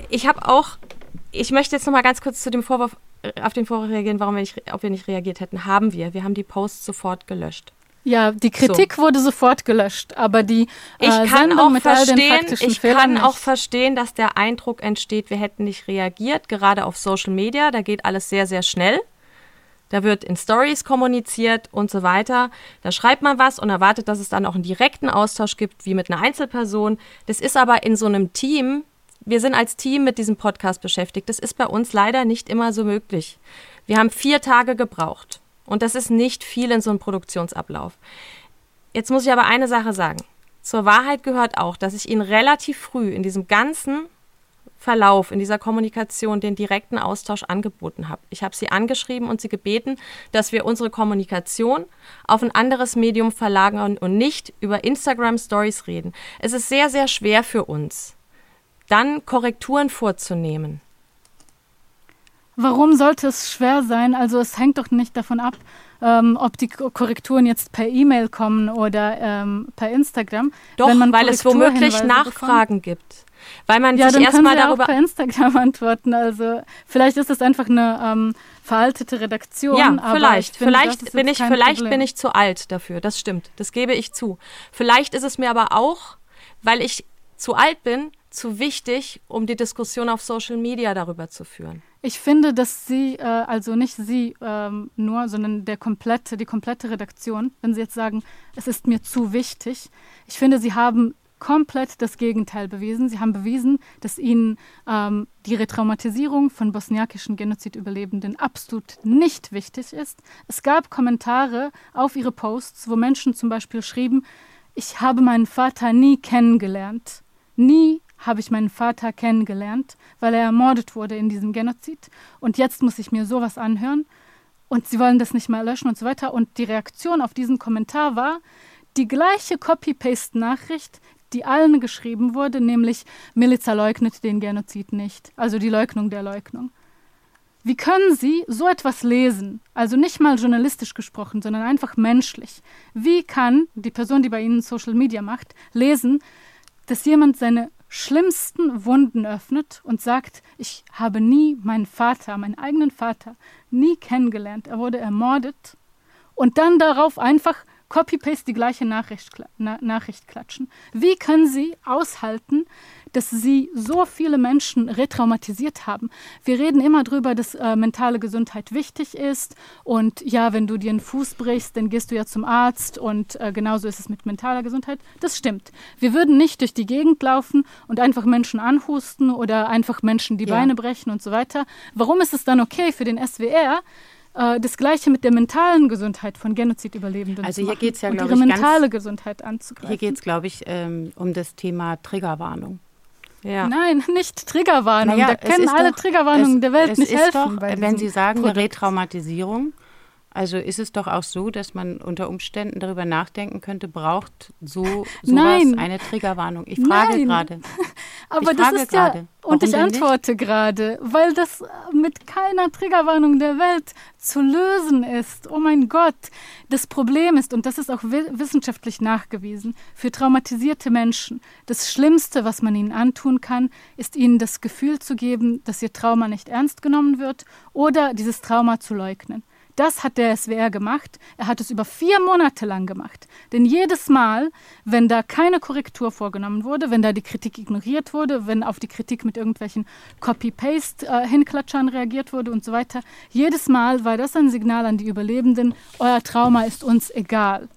ich möchte jetzt noch mal ganz kurz zu dem Vorwurf, auf den Vorwurf reagieren, ob wir nicht reagiert hätten. Haben wir. Wir haben die Posts sofort gelöscht. Ja, die Kritik wurde sofort gelöscht, aber die Sendung mit all den faktischen Fehlern Ich kann auch verstehen, dass der Eindruck entsteht, wir hätten nicht reagiert, gerade auf Social Media, da geht alles sehr, sehr schnell. Da wird in Stories kommuniziert und so weiter. Da schreibt man was und erwartet, dass es dann auch einen direkten Austausch gibt, wie mit einer Einzelperson. Das ist aber in so einem Team, wir sind als Team mit diesem Podcast beschäftigt, das ist bei uns leider nicht immer so möglich. Wir haben 4 Tage gebraucht und das ist nicht viel in so einem Produktionsablauf. Jetzt muss ich aber eine Sache sagen. Zur Wahrheit gehört auch, dass ich Ihnen relativ früh in diesem ganzen Verlauf, in dieser Kommunikation den direkten Austausch angeboten habe. Ich habe sie angeschrieben und sie gebeten, dass wir unsere Kommunikation auf ein anderes Medium verlagern und nicht über Instagram-Stories reden. Es ist sehr, sehr schwer für uns, dann Korrekturen vorzunehmen. Warum sollte es schwer sein? Also es hängt doch nicht davon ab, ob die Korrekturen jetzt per E-Mail kommen oder per Instagram. Doch, weil es womöglich Nachfragen gibt. Weil man sich erstmal darüber. Ja, per Instagram antworten. Also vielleicht ist es einfach eine veraltete Redaktion. Ja, aber vielleicht bin ich zu alt dafür. Das stimmt. Das gebe ich zu. Vielleicht ist es mir aber auch, weil ich zu alt bin, zu wichtig, um die Diskussion auf Social Media darüber zu führen. Ich finde, dass Sie, also nicht Sie nur, sondern die komplette Redaktion, wenn Sie jetzt sagen, es ist mir zu wichtig, ich finde, Sie haben komplett das Gegenteil bewiesen. Sie haben bewiesen, dass Ihnen die Retraumatisierung von bosniakischen Genozidüberlebenden absolut nicht wichtig ist. Es gab Kommentare auf Ihre Posts, wo Menschen zum Beispiel schrieben, ich habe meinen Vater nie kennengelernt. Nie habe ich meinen Vater kennengelernt, weil er ermordet wurde in diesem Genozid. Und jetzt muss ich mir sowas anhören. Und sie wollen das nicht mehr löschen und so weiter. Und die Reaktion auf diesen Kommentar war die gleiche Copy-Paste-Nachricht, die allen geschrieben wurde, nämlich Milica leugnet den Genozid nicht. Also die Leugnung der Leugnung. Wie können Sie so etwas lesen? Also nicht mal journalistisch gesprochen, sondern einfach menschlich. Wie kann die Person, die bei Ihnen Social Media macht, lesen, dass jemand seine schlimmsten Wunden öffnet und sagt, ich habe nie meinen eigenen Vater, nie kennengelernt. Er wurde ermordet. Und dann darauf einfach Copy-Paste die gleiche Nachricht klatschen. Wie können Sie aushalten, dass Sie so viele Menschen retraumatisiert haben? Wir reden immer darüber, dass mentale Gesundheit wichtig ist und ja, wenn du dir einen Fuß brichst, dann gehst du ja zum Arzt und genauso ist es mit mentaler Gesundheit. Das stimmt. Wir würden nicht durch die Gegend laufen und einfach Menschen anhusten oder einfach Menschen die Beine brechen und so weiter. Warum ist es dann okay für den SWR, das Gleiche mit der mentalen Gesundheit von Genozidüberlebenden also zu hier machen geht's ja, und glaube ihre ich, mentale Gesundheit anzugreifen? Hier geht es, glaube ich, um das Thema Triggerwarnung. Ja. Nein, nicht Triggerwarnung. Da können alle Triggerwarnungen der Welt nicht helfen. Doch, wenn Sie sagen, eine Retraumatisierung, also ist es doch auch so, dass man unter Umständen darüber nachdenken könnte, braucht sowas eine Triggerwarnung? Ich frage gerade. Aber das ist ja, und ich antworte gerade, weil das mit keiner Triggerwarnung der Welt zu lösen ist. Oh mein Gott, das Problem ist, und das ist auch wissenschaftlich nachgewiesen, für traumatisierte Menschen, das Schlimmste, was man ihnen antun kann, ist ihnen das Gefühl zu geben, dass ihr Trauma nicht ernst genommen wird oder dieses Trauma zu leugnen. Das hat der SWR gemacht. Er hat es über 4 Monate lang gemacht. Denn jedes Mal, wenn da keine Korrektur vorgenommen wurde, wenn da die Kritik ignoriert wurde, wenn auf die Kritik mit irgendwelchen Copy-Paste-Hinklatschern reagiert wurde und so weiter, jedes Mal war das ein Signal an die Überlebenden, euer Trauma ist uns egal.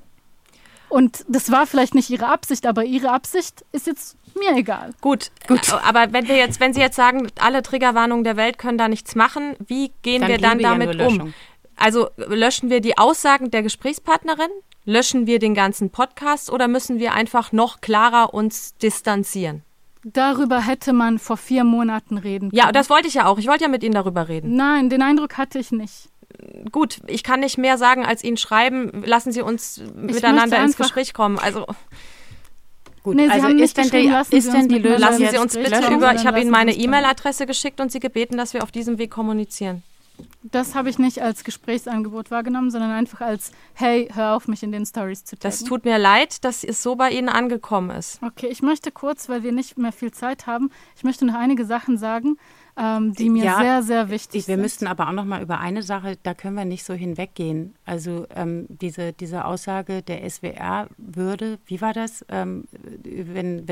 Und das war vielleicht nicht ihre Absicht, aber ihre Absicht ist jetzt mir egal. Gut. Aber wenn Sie jetzt sagen, alle Triggerwarnungen der Welt können da nichts machen, wie gehen wir dann damit um? Also löschen wir die Aussagen der Gesprächspartnerin? Löschen wir den ganzen Podcast oder müssen wir einfach noch klarer uns distanzieren? Darüber hätte man vor 4 Monaten reden können. Ja, das wollte ich ja auch. Ich wollte ja mit Ihnen darüber reden. Nein, den Eindruck hatte ich nicht. Gut, ich kann nicht mehr sagen, als Ihnen schreiben, lassen Sie uns miteinander ins Gespräch kommen. Also gut, nee, also ist denn die Lösung lassen Sie uns bitte über, ich habe Ihnen meine E-Mail-Adresse geschickt und Sie gebeten, dass wir auf diesem Weg kommunizieren. Das habe ich nicht als Gesprächsangebot wahrgenommen, sondern einfach als, hey, hör auf, mich in den Stories zu taggen. Das tut mir leid, dass es so bei Ihnen angekommen ist. Okay, ich möchte kurz, weil wir nicht mehr viel Zeit haben, ich möchte noch einige Sachen sagen, die mir sehr, sehr wichtig sind. Wir müssten aber auch noch mal über eine Sache, da können wir nicht so hinweggehen. Also diese Aussage der SWR würde, wie war das, wenn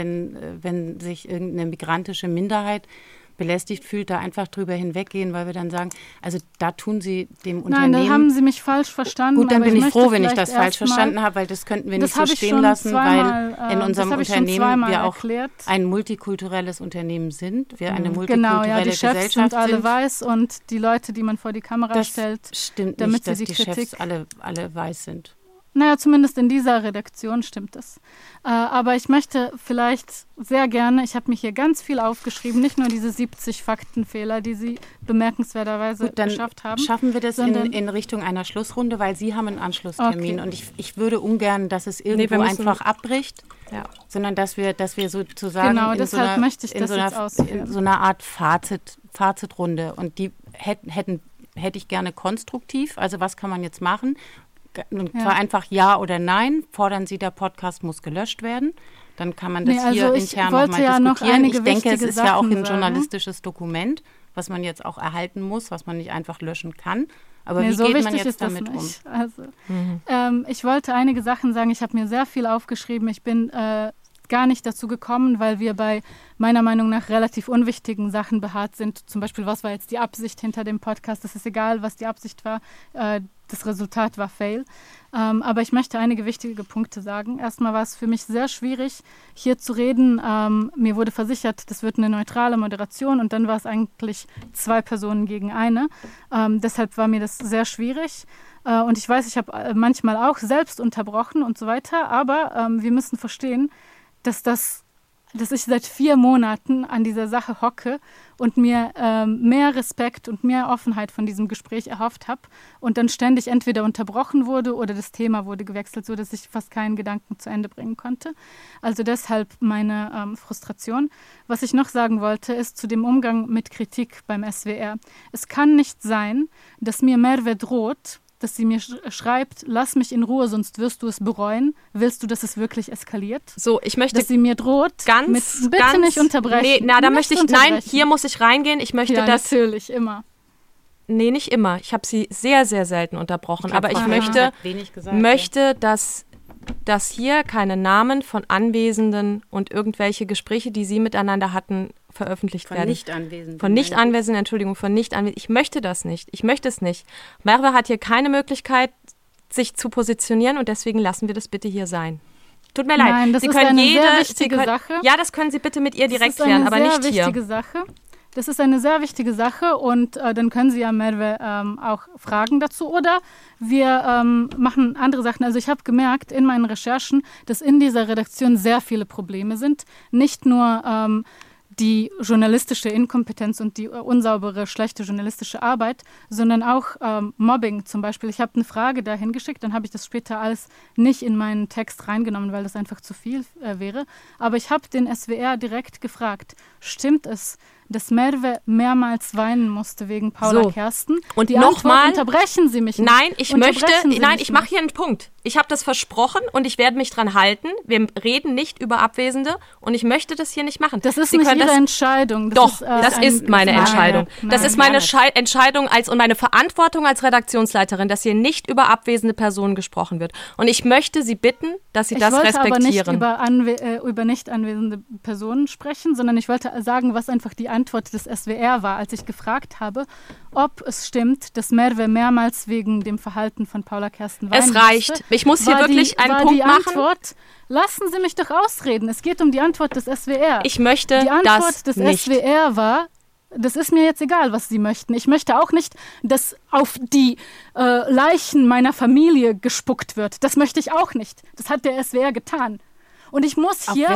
sich irgendeine migrantische Minderheit belästigt fühlt, da einfach drüber hinweggehen, weil wir dann sagen, also da tun Sie dem Unternehmen... Nein, da haben Sie mich falsch verstanden. Gut, dann bin ich froh, wenn ich das falsch verstanden habe, weil das könnten wir nicht so stehen lassen, weil in unserem Unternehmen wir auch ein multikulturelles Unternehmen sind. Wir eine multikulturelle Gesellschaft sind. Genau, ja, die Chefs sind alle weiß und die Leute, die man vor die Kamera stellt, stimmt damit nicht, dass sie die Kritik... Chefs alle weiß sind. Naja, zumindest in dieser Redaktion stimmt es. Aber ich möchte vielleicht sehr gerne, ich habe mir hier ganz viel aufgeschrieben, nicht nur diese 70 Faktenfehler, die Sie bemerkenswerterweise geschafft haben. Schaffen wir das in Richtung einer Schlussrunde, weil Sie haben einen Anschlusstermin. Okay. Und ich würde ungern, dass es irgendwo einfach abbricht, sondern dass wir sozusagen in so einer Art Fazitrunde. Und die hätte ich gerne konstruktiv. Also was kann man jetzt machen? Und zwar einfach Ja oder Nein. Fordern Sie, der Podcast muss gelöscht werden. Dann kann man das hier intern nochmal diskutieren. Ich denke, es ist ja auch ein journalistisches Dokument, was man jetzt auch erhalten muss, was man nicht einfach löschen kann. Aber wie geht man jetzt damit um? Also, ich wollte einige Sachen sagen. Ich habe mir sehr viel aufgeschrieben. Ich bin gar nicht dazu gekommen, weil wir bei meiner Meinung nach relativ unwichtigen Sachen beharrt sind. Zum Beispiel, was war jetzt die Absicht hinter dem Podcast? Es ist egal, was die Absicht war. Das Resultat war Fail. Aber ich möchte einige wichtige Punkte sagen. Erstmal war es für mich sehr schwierig, hier zu reden. Mir wurde versichert, das wird eine neutrale Moderation und dann war es eigentlich 2 Personen gegen eine. Deshalb war mir das sehr schwierig. Und ich weiß, ich habe manchmal auch selbst unterbrochen und so weiter. Aber wir müssen verstehen, dass ich seit 4 Monaten an dieser Sache hocke und mir mehr Respekt und mehr Offenheit von diesem Gespräch erhofft habe und dann ständig entweder unterbrochen wurde oder das Thema wurde gewechselt, sodass ich fast keinen Gedanken zu Ende bringen konnte. Also deshalb meine Frustration. Was ich noch sagen wollte, ist zu dem Umgang mit Kritik beim SWR. Es kann nicht sein, dass mir Merve droht, dass sie mir schreibt, lass mich in Ruhe, sonst wirst du es bereuen. Willst du, dass es wirklich eskaliert? So, ich möchte... Dass sie mir droht, bitte nicht unterbrechen. Nein, hier muss ich reingehen. Ich möchte das... natürlich, immer. Nee, nicht immer. Ich habe sie sehr, sehr selten unterbrochen. Aber ich möchte, dass hier keine Namen von Anwesenden und irgendwelche Gespräche, die sie miteinander hatten, veröffentlicht werden. Von Nicht-Anwesenden, Entschuldigung, von Nicht-Anwesenden. Ich möchte das nicht. Ich möchte es nicht. Merve hat hier keine Möglichkeit, sich zu positionieren und deswegen lassen wir das bitte hier sein. Tut mir leid. Nein, das ist eine sehr wichtige Sache. Ja, das können Sie bitte mit ihr direkt klären, aber nicht hier. Das ist eine sehr wichtige Sache und dann können Sie ja Merve auch fragen dazu. Oder wir machen andere Sachen. Also ich habe gemerkt in meinen Recherchen, dass in dieser Redaktion sehr viele Probleme sind. Nicht nur die journalistische Inkompetenz und die unsaubere, schlechte journalistische Arbeit, sondern auch Mobbing zum Beispiel. Ich habe eine Frage dahin geschickt, dann habe ich das später alles nicht in meinen Text reingenommen, weil das einfach zu viel wäre. Aber ich habe den SWR direkt gefragt, stimmt es, dass Merve mehrmals weinen musste wegen Paula Kersten? Und nochmal, unterbrechen Sie mich nicht. Nein, ich mache hier einen Punkt. Ich habe das versprochen und ich werde mich dran halten. Wir reden nicht über Abwesende und ich möchte das hier nicht machen. Das ist nicht Ihre Entscheidung. Das ist meine Entscheidung. Das ist meine Entscheidung und meine Verantwortung als Redaktionsleiterin, dass hier nicht über abwesende Personen gesprochen wird. Und ich möchte Sie bitten, dass Sie das respektieren. Ich wollte aber nicht über nicht anwesende Personen sprechen, sondern ich wollte sagen, was einfach die Antwort des SWR war, als ich gefragt habe, ob es stimmt, dass Merve mehrmals wegen dem Verhalten von Paula Kersten weinen musste. Es reicht. Ich muss hier wirklich einen Punkt machen. Antwort, lassen Sie mich doch ausreden. Es geht um die Antwort des SWR. Ich möchte die Antwort des SWR war, das ist mir jetzt egal, was Sie möchten. Ich möchte auch nicht, dass auf die Leichen meiner Familie gespuckt wird. Das möchte ich auch nicht. Das hat der SWR getan. Und ich muss hier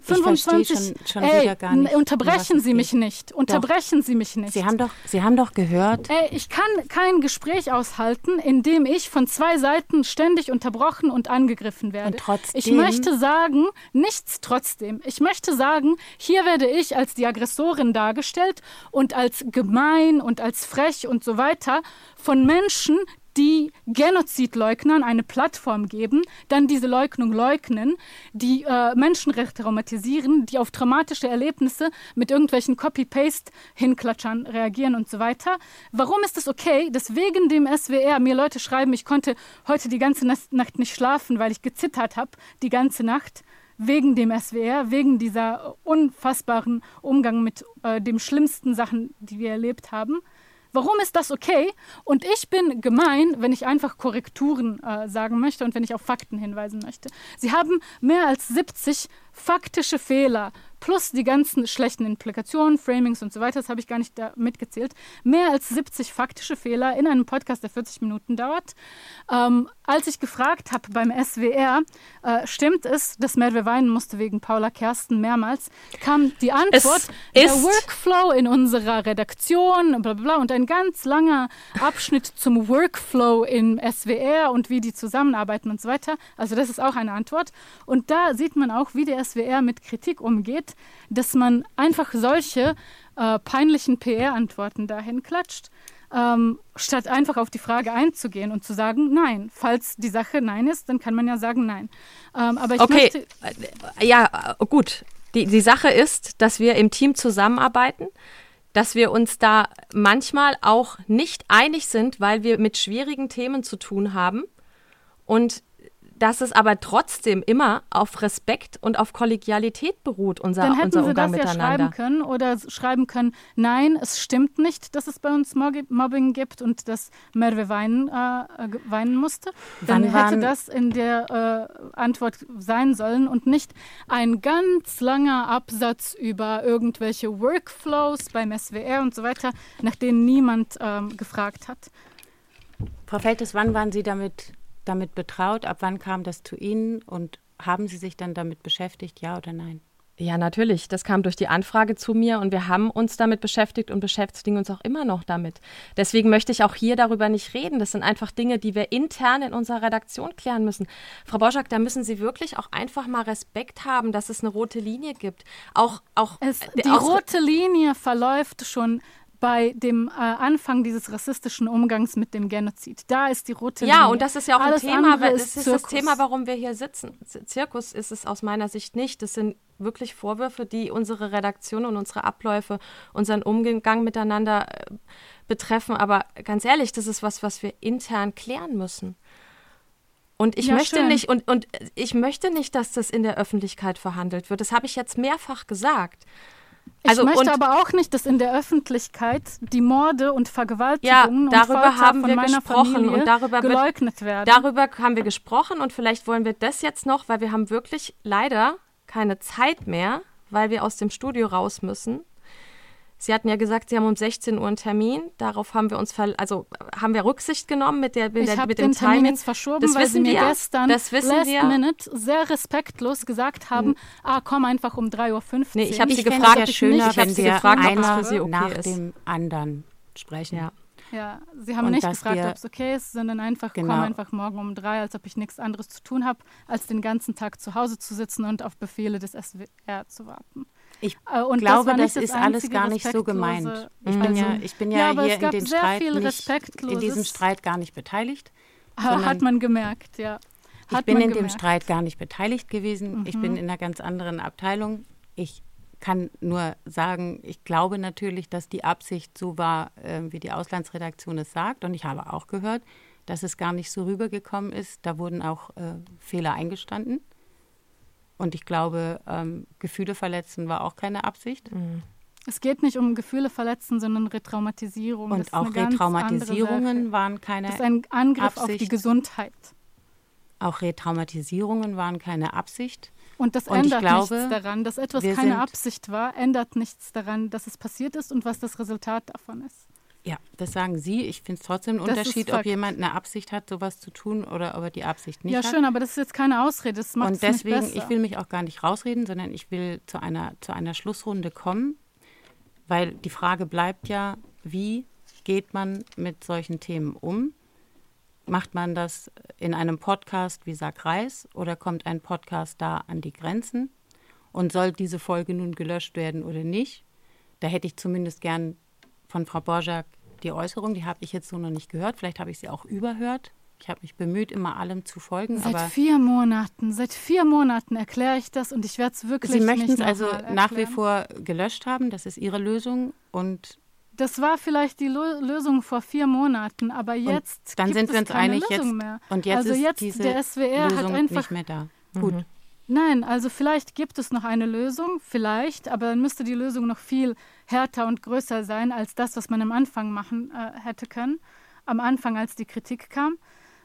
25... unterbrechen Sie mich nicht. Unterbrechen Sie mich nicht. Sie haben doch gehört... Ich kann kein Gespräch aushalten, in dem ich von 2 Seiten ständig unterbrochen und angegriffen werde. Und trotzdem... Ich möchte sagen, nichts trotzdem. Ich möchte sagen, hier werde ich als die Aggressorin dargestellt und als gemein und als frech und so weiter von Menschen, die Genozidleugnern eine Plattform geben, dann diese Leugnung leugnen, die Menschenrechte traumatisieren, die auf traumatische Erlebnisse mit irgendwelchen Copy-Paste-Hinklatschern reagieren und so weiter. Warum ist es okay, dass wegen dem SWR mir Leute schreiben, ich konnte heute die ganze Nacht nicht schlafen, weil ich gezittert habe, die ganze Nacht, wegen dem SWR, wegen dieser unfassbaren Umgang mit den schlimmsten Sachen, die wir erlebt haben? Warum ist das okay? Und ich bin gemein, wenn ich einfach Korrekturen sagen möchte und wenn ich auf Fakten hinweisen möchte. Sie haben mehr als 70 faktische Fehler plus die ganzen schlechten Implikationen, Framings und so weiter, das habe ich gar nicht da mitgezählt, mehr als 70 faktische Fehler in einem Podcast, der 40 Minuten dauert. Als ich gefragt habe beim SWR, stimmt es, dass Merve weinen musste wegen Paula Kersten mehrmals, kam die Antwort, der Workflow in unserer Redaktion, bla bla, und ein ganz langer Abschnitt zum Workflow im SWR und wie die zusammenarbeiten und so weiter. Also das ist auch eine Antwort. Und da sieht man auch, wie der SWR mit Kritik umgeht, dass man einfach solche peinlichen PR-Antworten dahin klatscht, statt einfach auf die Frage einzugehen und zu sagen, nein. Falls die Sache nein ist, dann kann man ja sagen nein. Aber ich möchte... Ja, gut. Die Sache ist, dass wir im Team zusammenarbeiten, dass wir uns da manchmal auch nicht einig sind, weil wir mit schwierigen Themen zu tun haben und dass es aber trotzdem immer auf Respekt und auf Kollegialität beruht, unser Umgang miteinander. Dann hätten Sie das ja schreiben können oder schreiben können, nein, es stimmt nicht, dass es bei uns Mobbing gibt und dass Merve weinen musste. Dann hätte das in der Antwort sein sollen und nicht ein ganz langer Absatz über irgendwelche Workflows beim SWR und so weiter, nach denen niemand gefragt hat. Frau Feltes, wann waren Sie damit betraut? Ab wann kam das zu Ihnen und haben Sie sich dann damit beschäftigt, ja oder nein? Ja, natürlich. Das kam durch die Anfrage zu mir und wir haben uns damit beschäftigt und beschäftigen uns auch immer noch damit. Deswegen möchte ich auch hier darüber nicht reden. Das sind einfach Dinge, die wir intern in unserer Redaktion klären müssen. Frau Borschak, da müssen Sie wirklich auch einfach mal Respekt haben, dass es eine rote Linie gibt. Die rote Linie verläuft schon bei dem Anfang dieses rassistischen Umgangs mit dem Genozid. Da ist die rote Linie. Ja, und das ist ja auch Alles ein Thema, weil ist das Thema, warum wir hier sitzen. Zirkus ist es aus meiner Sicht nicht. Das sind wirklich Vorwürfe, die unsere Redaktion und unsere Abläufe, unseren Umgang miteinander betreffen. Aber ganz ehrlich, das ist was wir intern klären müssen. Und ich möchte nicht, und ich möchte nicht, dass das in der Öffentlichkeit verhandelt wird. Das habe ich jetzt mehrfach gesagt. Ich möchte aber auch nicht, dass in der Öffentlichkeit die Morde und Vergewaltigungen und Folter haben von wir meiner gesprochen Familie und darüber geleugnet werden. Darüber haben wir gesprochen und vielleicht wollen wir das jetzt noch, weil wir haben wirklich leider keine Zeit mehr, weil wir aus dem Studio raus müssen. Sie hatten ja gesagt, Sie haben um 16 Uhr einen Termin. Darauf haben wir haben wir Rücksicht genommen mit dem Timing. Ich habe den Termin jetzt verschoben, weil Sie mir gestern last minute sehr respektlos gesagt haben, komm einfach um 3:15 Uhr. Nee, ich habe Sie gefragt, es schöner, wenn wir einer für Sie okay nach ist. dem anderen sprechen. Ja, Sie haben nicht gefragt, ob es okay ist, sondern einfach, komm einfach morgen um 3, als ob ich nichts anderes zu tun habe, als den ganzen Tag zu Hause zu sitzen und auf Befehle des SWR zu warten. Ich glaube, das ist alles gar nicht so gemeint. Ich bin ja hier in diesem Streit gar nicht beteiligt. Hat man gemerkt, ja. Ich bin in dem Streit gar nicht beteiligt gewesen. Ich bin in einer ganz anderen Abteilung. Ich kann nur sagen, ich glaube natürlich, dass die Absicht so war, wie die Auslandsredaktion es sagt. Und ich habe auch gehört, dass es gar nicht so rübergekommen ist. Da wurden auch Fehler eingestanden. Und ich glaube, Gefühle verletzen war auch keine Absicht. Es geht nicht um Gefühle verletzen, sondern Retraumatisierung. Und auch Retraumatisierungen waren keine Absicht. Das ist ein Angriff auf die Gesundheit. Auch Retraumatisierungen waren keine Absicht. Und das ändert nichts daran, dass etwas keine Absicht war, ändert nichts daran, dass es passiert ist und was das Resultat davon ist. Ja, das sagen Sie. Ich finde es trotzdem einen Unterschied, ob jemand eine Absicht hat, sowas zu tun oder ob er die Absicht nicht hat. Ja, schön, aber das ist jetzt keine Ausrede. Das macht es nicht besser. Und deswegen, ich will mich auch gar nicht rausreden, sondern ich will zu einer Schlussrunde kommen, weil die Frage bleibt ja, wie geht man mit solchen Themen um? Macht man das in einem Podcast wie Sag Reis oder kommt ein Podcast da an die Grenzen? Und soll diese Folge nun gelöscht werden oder nicht? Da hätte ich zumindest gern von Frau Borschak die Äußerung, die habe ich jetzt so noch nicht gehört. Vielleicht habe ich sie auch überhört. Ich habe mich bemüht, immer allem zu folgen. Seit 4 Monaten erkläre ich das und ich werde es wirklich nicht Sie möchten es also nach wie vor gelöscht haben, das ist Ihre Lösung und das war vielleicht die Lösung vor 4 Monaten, aber jetzt dann gibt es keine Lösung mehr. Und jetzt also ist diese der SWR Lösung hat einfach nicht mehr da. Gut. Nein, also vielleicht gibt es noch eine Lösung, vielleicht, aber dann müsste die Lösung noch viel härter und größer sein als das, was man am Anfang machen hätte können, am Anfang, als die Kritik kam.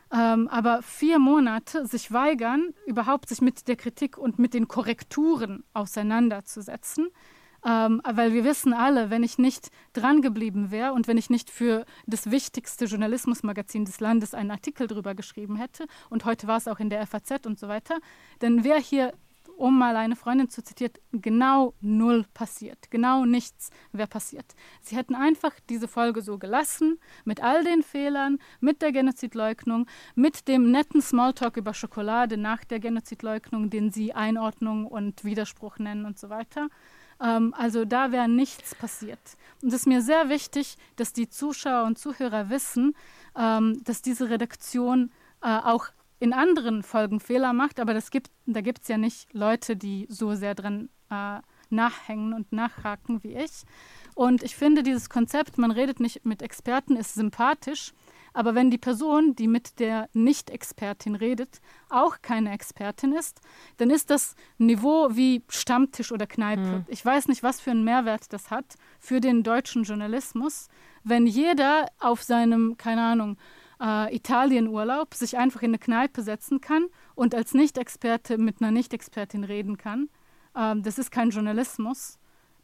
aber 4 Monate sich weigern, überhaupt sich mit der Kritik und mit den Korrekturen auseinanderzusetzen. Weil wir wissen alle, wenn ich nicht dran geblieben wäre und wenn ich nicht für das wichtigste Journalismusmagazin des Landes einen Artikel drüber geschrieben hätte, und heute war es auch in der FAZ und so weiter, dann wäre hier, um mal eine Freundin zu zitieren, genau 0 passiert. Genau nichts wäre passiert. Sie hätten einfach diese Folge so gelassen, mit all den Fehlern, mit der Genozidleugnung, mit dem netten Smalltalk über Schokolade nach der Genozidleugnung, den sie Einordnung und Widerspruch nennen und so weiter. Also da wäre nichts passiert. Und es ist mir sehr wichtig, dass die Zuschauer und Zuhörer wissen, dass diese Redaktion auch in anderen Folgen Fehler macht, aber da gibt es ja nicht Leute, die so sehr dran nachhängen und nachhaken wie ich. Und ich finde, dieses Konzept, man redet nicht mit Experten, ist sympathisch, aber wenn die Person, die mit der Nicht-Expertin redet, auch keine Expertin ist, dann ist das Niveau wie Stammtisch oder Kneipe. Ich weiß nicht, was für einen Mehrwert das hat für den deutschen Journalismus, wenn jeder auf seinem, keine Ahnung, Italienurlaub sich einfach in eine Kneipe setzen kann und als Nicht-Experte mit einer Nicht-Expertin reden kann. Das ist kein Journalismus.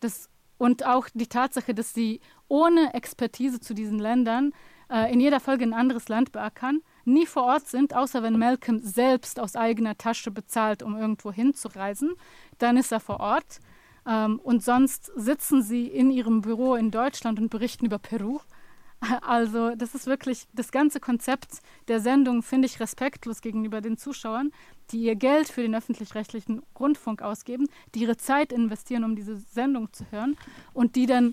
Und auch die Tatsache, dass sie ohne Expertise zu diesen Ländern in jeder Folge ein anderes Land beackern, nie vor Ort sind, außer wenn Malcolm selbst aus eigener Tasche bezahlt, um irgendwo hinzureisen, dann ist er vor Ort. Und sonst sitzen sie in ihrem Büro in Deutschland und berichten über Peru. Also das ist wirklich, das ganze Konzept der Sendung finde ich respektlos gegenüber den Zuschauern, die ihr Geld für den öffentlich-rechtlichen Rundfunk ausgeben, die ihre Zeit investieren, um diese Sendung zu hören und die dann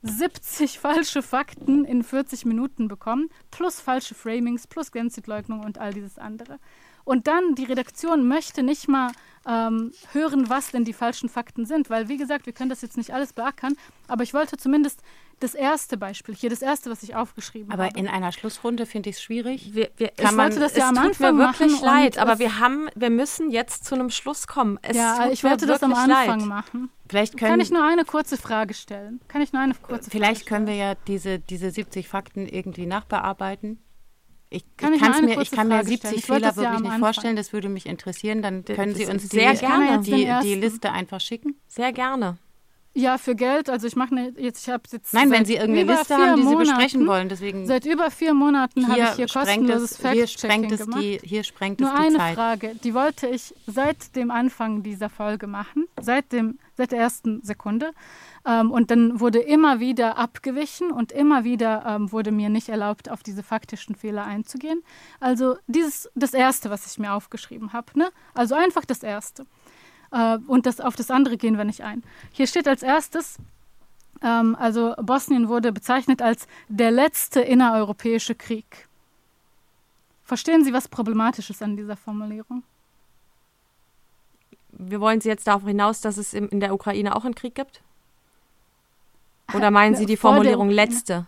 70 falsche Fakten in 40 Minuten bekommen, plus falsche Framings, plus Genozidleugnung und all dieses andere. Und dann, die Redaktion möchte nicht mal hören, was denn die falschen Fakten sind, weil, wie gesagt, wir können das jetzt nicht alles beackern, aber ich wollte zumindest das erste Beispiel, hier das erste, was ich aufgeschrieben habe. Aber in einer Schlussrunde finde ich es schwierig. Ich wollte das ja am Anfang machen. Es tut mir wirklich leid, aber wir müssen jetzt zu einem Schluss kommen. Ich wollte das am Anfang machen. Kann ich nur eine kurze Frage stellen? Vielleicht können wir ja diese 70 Fakten irgendwie nachbearbeiten. Ich kann mir 70 Fehler wirklich nicht vorstellen, das würde mich interessieren. Dann können Sie uns sehr gerne die Liste einfach schicken. Sehr gerne. Ja, für Geld. Also ich habe jetzt Nein, wenn Sie irgendeine Liste haben, die Sie besprechen wollen. Deswegen seit über 4 Monaten habe ich hier kostenloses Fact-Checking gemacht. Hier sprengt es nur die eine Zeit. Frage, die wollte ich seit dem Anfang dieser Folge machen, seit der ersten Sekunde. Und dann wurde immer wieder abgewichen und immer wieder wurde mir nicht erlaubt, auf diese faktischen Fehler einzugehen. Also das Erste, was ich mir aufgeschrieben habe. Ne? Also einfach das Erste. Und auf das andere gehen wir nicht ein. Hier steht als erstes, also Bosnien wurde bezeichnet als der letzte innereuropäische Krieg. Verstehen Sie, was problematisch ist an dieser Formulierung? Wir wollen Sie jetzt darauf hinaus, dass es in der Ukraine auch einen Krieg gibt? Oder meinen Sie die Formulierung letzte?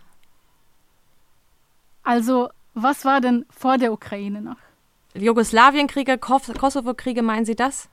Also, was war denn vor der Ukraine noch? Jugoslawienkriege, Kosovo-Kriege, meinen Sie das?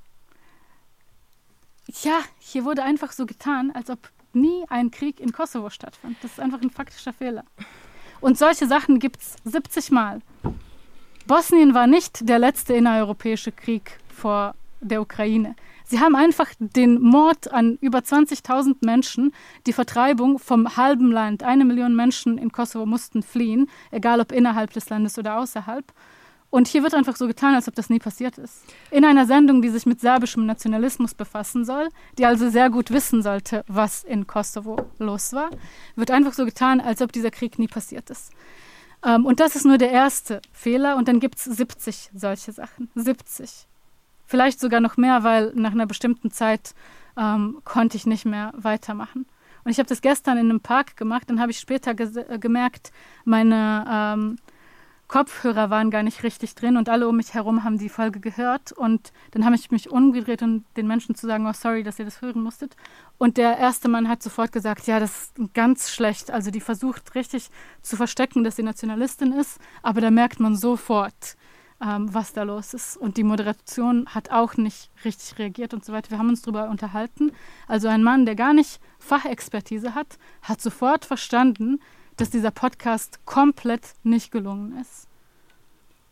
Ja, hier wurde einfach so getan, als ob nie ein Krieg in Kosovo stattfand. Das ist einfach ein faktischer Fehler. Und solche Sachen gibt es 70 Mal. Bosnien war nicht der letzte innereuropäische Krieg vor der Ukraine. Sie haben einfach den Mord an über 20.000 Menschen, die Vertreibung vom halben Land. 1 Million Menschen in Kosovo mussten fliehen, egal ob innerhalb des Landes oder außerhalb. Und hier wird einfach so getan, als ob das nie passiert ist. In einer Sendung, die sich mit serbischem Nationalismus befassen soll, die also sehr gut wissen sollte, was in Kosovo los war, wird einfach so getan, als ob dieser Krieg nie passiert ist. Und das ist nur der erste Fehler. Und dann gibt es 70 solche Sachen. 70. Vielleicht sogar noch mehr, weil nach einer bestimmten Zeit konnte ich nicht mehr weitermachen. Und ich habe das gestern in einem Park gemacht. Dann habe ich später gemerkt, meine Kopfhörer waren gar nicht richtig drin und alle um mich herum haben die Folge gehört. Und dann habe ich mich umgedreht, um den Menschen zu sagen, oh sorry, dass ihr das hören musstet. Und der erste Mann hat sofort gesagt, ja, das ist ganz schlecht. Also die versucht richtig zu verstecken, dass sie Nationalistin ist, aber da merkt man sofort, was da los ist. Und die Moderation hat auch nicht richtig reagiert und so weiter. Wir haben uns darüber unterhalten. Also ein Mann, der gar nicht Fachexpertise hat sofort verstanden, dass dieser Podcast komplett nicht gelungen ist.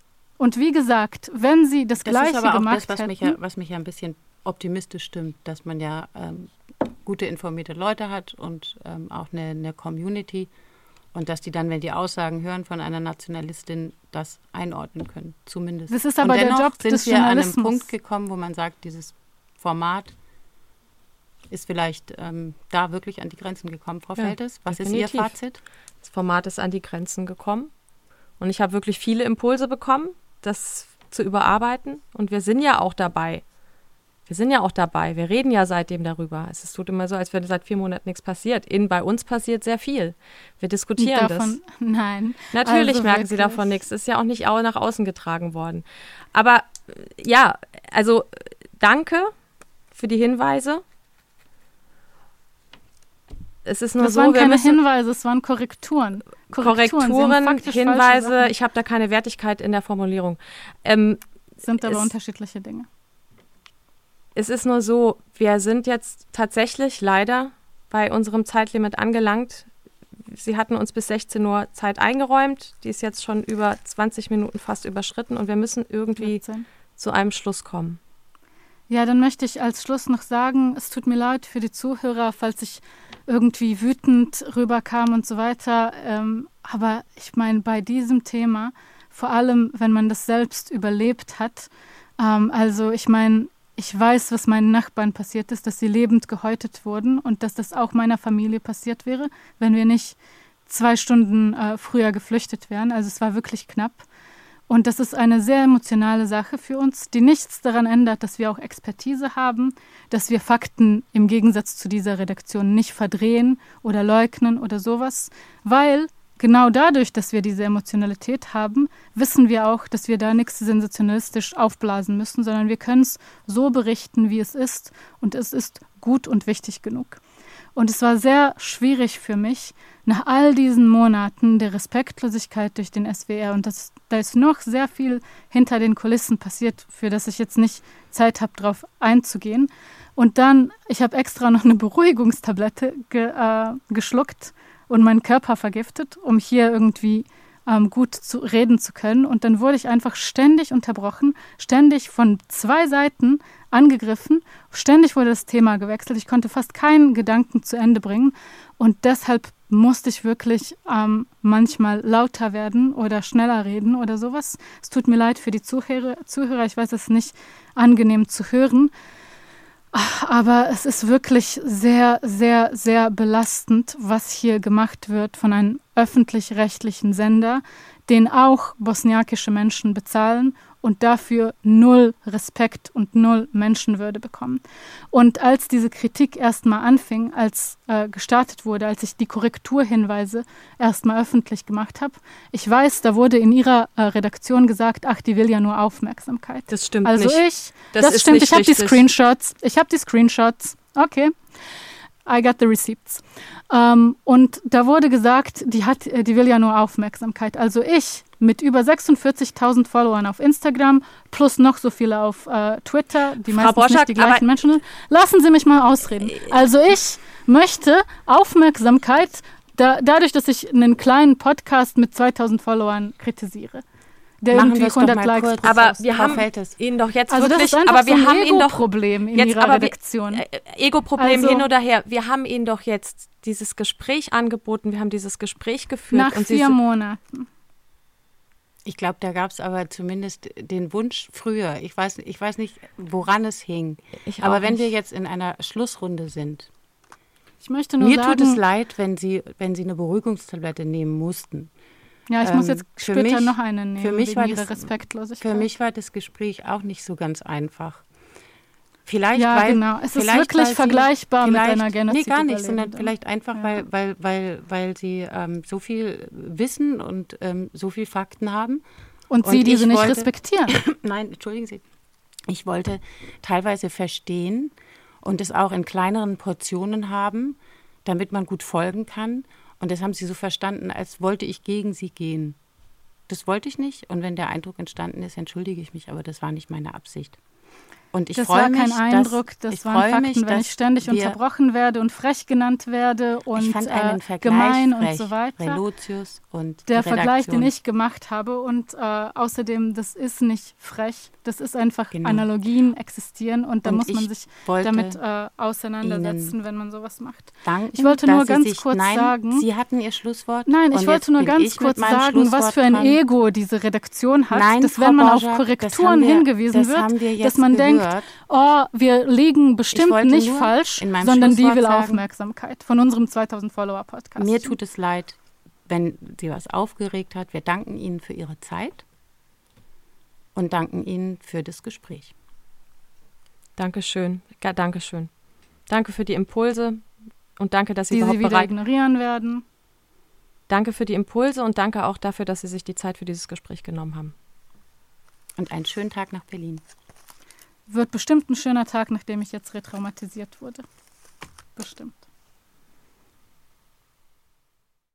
Und wie gesagt, wenn sie das Gleiche aber auch gemacht das, hätten... was mich ja ein bisschen optimistisch stimmt, dass man ja gute informierte Leute hat und auch eine Community und dass die dann, wenn die Aussagen hören von einer Nationalistin, das einordnen können, zumindest. Das ist aber der Job des sind wir an einem Journalismus. Punkt gekommen, wo man sagt, dieses Format ist vielleicht da wirklich an die Grenzen gekommen. Frau Feltes, was definitiv. ist Ihr Fazit? Das Format ist an die Grenzen gekommen und ich habe wirklich viele Impulse bekommen, das zu überarbeiten und wir sind ja auch dabei. Wir reden ja seitdem darüber. Es tut immer so, als wäre seit 4 Monaten nichts passiert. Bei uns passiert sehr viel. Wir diskutieren das. Nein. Natürlich also merken Sie wirklich. davon nichts. Ist ja auch nicht nach außen getragen worden. Aber ja, also danke für die Hinweise. Es ist nur das so, waren wir keine müssen Hinweise, es waren Korrekturen. Sie haben faktisch falsche Hinweise. Sachen. Ich habe da keine Wertigkeit in der Formulierung. Sind aber unterschiedliche Dinge. Es ist nur so, wir sind jetzt tatsächlich leider bei unserem Zeitlimit angelangt. Sie hatten uns bis 16 Uhr Zeit eingeräumt. Die ist jetzt schon über 20 Minuten fast überschritten und wir müssen irgendwie 14. zu einem Schluss kommen. Ja, dann möchte ich als Schluss noch sagen, es tut mir leid für die Zuhörer, falls ich irgendwie wütend rüberkam und so weiter. Aber ich meine, bei diesem Thema, vor allem, wenn man das selbst überlebt hat, also ich meine, ich weiß, was meinen Nachbarn passiert ist, dass sie lebend gehäutet wurden und dass das auch meiner Familie passiert wäre, wenn wir nicht 2 Stunden früher geflüchtet wären. Also es war wirklich knapp. Und das ist eine sehr emotionale Sache für uns, die nichts daran ändert, dass wir auch Expertise haben, dass wir Fakten im Gegensatz zu dieser Redaktion nicht verdrehen oder leugnen oder sowas, weil genau dadurch, dass wir diese Emotionalität haben, wissen wir auch, dass wir da nichts sensationalistisch aufblasen müssen, sondern wir können es so berichten, wie es ist und es ist gut und wichtig genug. Und es war sehr schwierig für mich, nach all diesen Monaten der Respektlosigkeit durch den SWR, und da ist noch sehr viel hinter den Kulissen passiert, für das ich jetzt nicht Zeit habe, drauf einzugehen. Und dann, ich habe extra noch eine Beruhigungstablette geschluckt und meinen Körper vergiftet, um hier irgendwie gut reden zu können. Und dann wurde ich einfach ständig unterbrochen, ständig von 2 Seiten angegriffen, ständig wurde das Thema gewechselt. Ich konnte fast keinen Gedanken zu Ende bringen und deshalb musste ich wirklich manchmal lauter werden oder schneller reden oder sowas. Es tut mir leid für die Zuhörer. Ich weiß, es ist nicht angenehm zu hören, aber es ist wirklich sehr, sehr, sehr belastend, was hier gemacht wird von einem öffentlich-rechtlichen Sender, den auch bosniakische Menschen bezahlen und dafür 0 Respekt und 0 Menschenwürde bekommen. Und als diese Kritik erstmal anfing, als gestartet wurde, als ich die Korrekturhinweise erstmal öffentlich gemacht habe, ich weiß, da wurde in ihrer Redaktion gesagt, ach, die will ja nur Aufmerksamkeit. Das stimmt also nicht. Das stimmt, ich habe die Screenshots. Okay. I got the receipts. Und da wurde gesagt, die will ja nur Aufmerksamkeit. Also ich mit über 46.000 Followern auf Instagram plus noch so viele auf Twitter, die meistens Boschak, nicht die gleichen Menschen sind. Lassen Sie mich mal ausreden. Also ich möchte Aufmerksamkeit dadurch, dass ich einen kleinen Podcast mit 2.000 Followern kritisiere. Der Machen irgendwie 100 Likes kurz. pro Aber Post. wir haben Ihnen doch jetzt also wirklich, das ist einfach aber wir so ein haben Ihnen doch Ego-Problem in jetzt, Ihrer aber Redaktion. Ego-Problem Also- hin oder her. Wir haben Ihnen doch jetzt dieses Gespräch angeboten, wir haben dieses Gespräch geführt. Nach und 4 Monaten. Ich glaube, da gab es aber zumindest den Wunsch früher. Ich weiß nicht, woran es hing. Ich Aber auch wenn nicht. wir jetzt in einer Schlussrunde sind, Ich möchte nur mir sagen, tut es leid, wenn Sie eine Beruhigungstablette nehmen mussten. ja, ich muss jetzt für später mich- noch eine nehmen, für mich wegen war ihrer das- Respektlosigkeit. Für mich war das Gespräch auch nicht so ganz einfach. Vielleicht, Ja, weil, genau. Es ist vielleicht, wirklich weil Sie vergleichbar mit vielleicht- einer Genozid. Nee, gar nicht, sondern vielleicht einfach, Ja. weil Sie so viel Wissen und so viel Fakten haben. Und Und sie diese ich nicht wollte- respektieren. Nein, entschuldigen Sie. Ich wollte teilweise verstehen und es auch in kleineren Portionen haben, damit man gut folgen kann. Und das haben Sie so verstanden, als wollte ich gegen Sie gehen. Das wollte ich nicht. Und wenn der Eindruck entstanden ist, entschuldige ich mich, aber das war nicht meine Absicht. Und ich das freue war mich, kein Eindruck, das waren Fakten, wenn ich ständig unterbrochen werde und frech genannt werde und ich fand einen gemein frech, und so weiter. Relotius und der Vergleich, den ich gemacht habe und außerdem, das ist nicht frech, das ist einfach Analogien existieren und da muss man sich damit auseinandersetzen, wenn man sowas macht. Ich wollte nur ganz kurz sagen... Sie hatten Ihr Schlusswort. Nein, ich wollte nur ganz kurz sagen, was für ein Ego diese Redaktion hat, dass wenn man auf Korrekturen hingewiesen wird, dass man denkt, oh, wir liegen bestimmt nicht falsch, sondern die will Aufmerksamkeit von unserem 2000 Follower-Podcast. Mir tut es leid, wenn Sie was aufgeregt hat. Wir danken Ihnen für Ihre Zeit und danken Ihnen für das Gespräch. Dankeschön. Ja, Dankeschön. Danke für die Impulse und danke, dass Sie überhaupt wieder ignorieren werden. Danke für die Impulse und danke auch dafür, dass Sie sich die Zeit für dieses Gespräch genommen haben. Und einen schönen Tag nach Berlin. Wird bestimmt ein schöner Tag, nachdem ich jetzt retraumatisiert wurde. Bestimmt.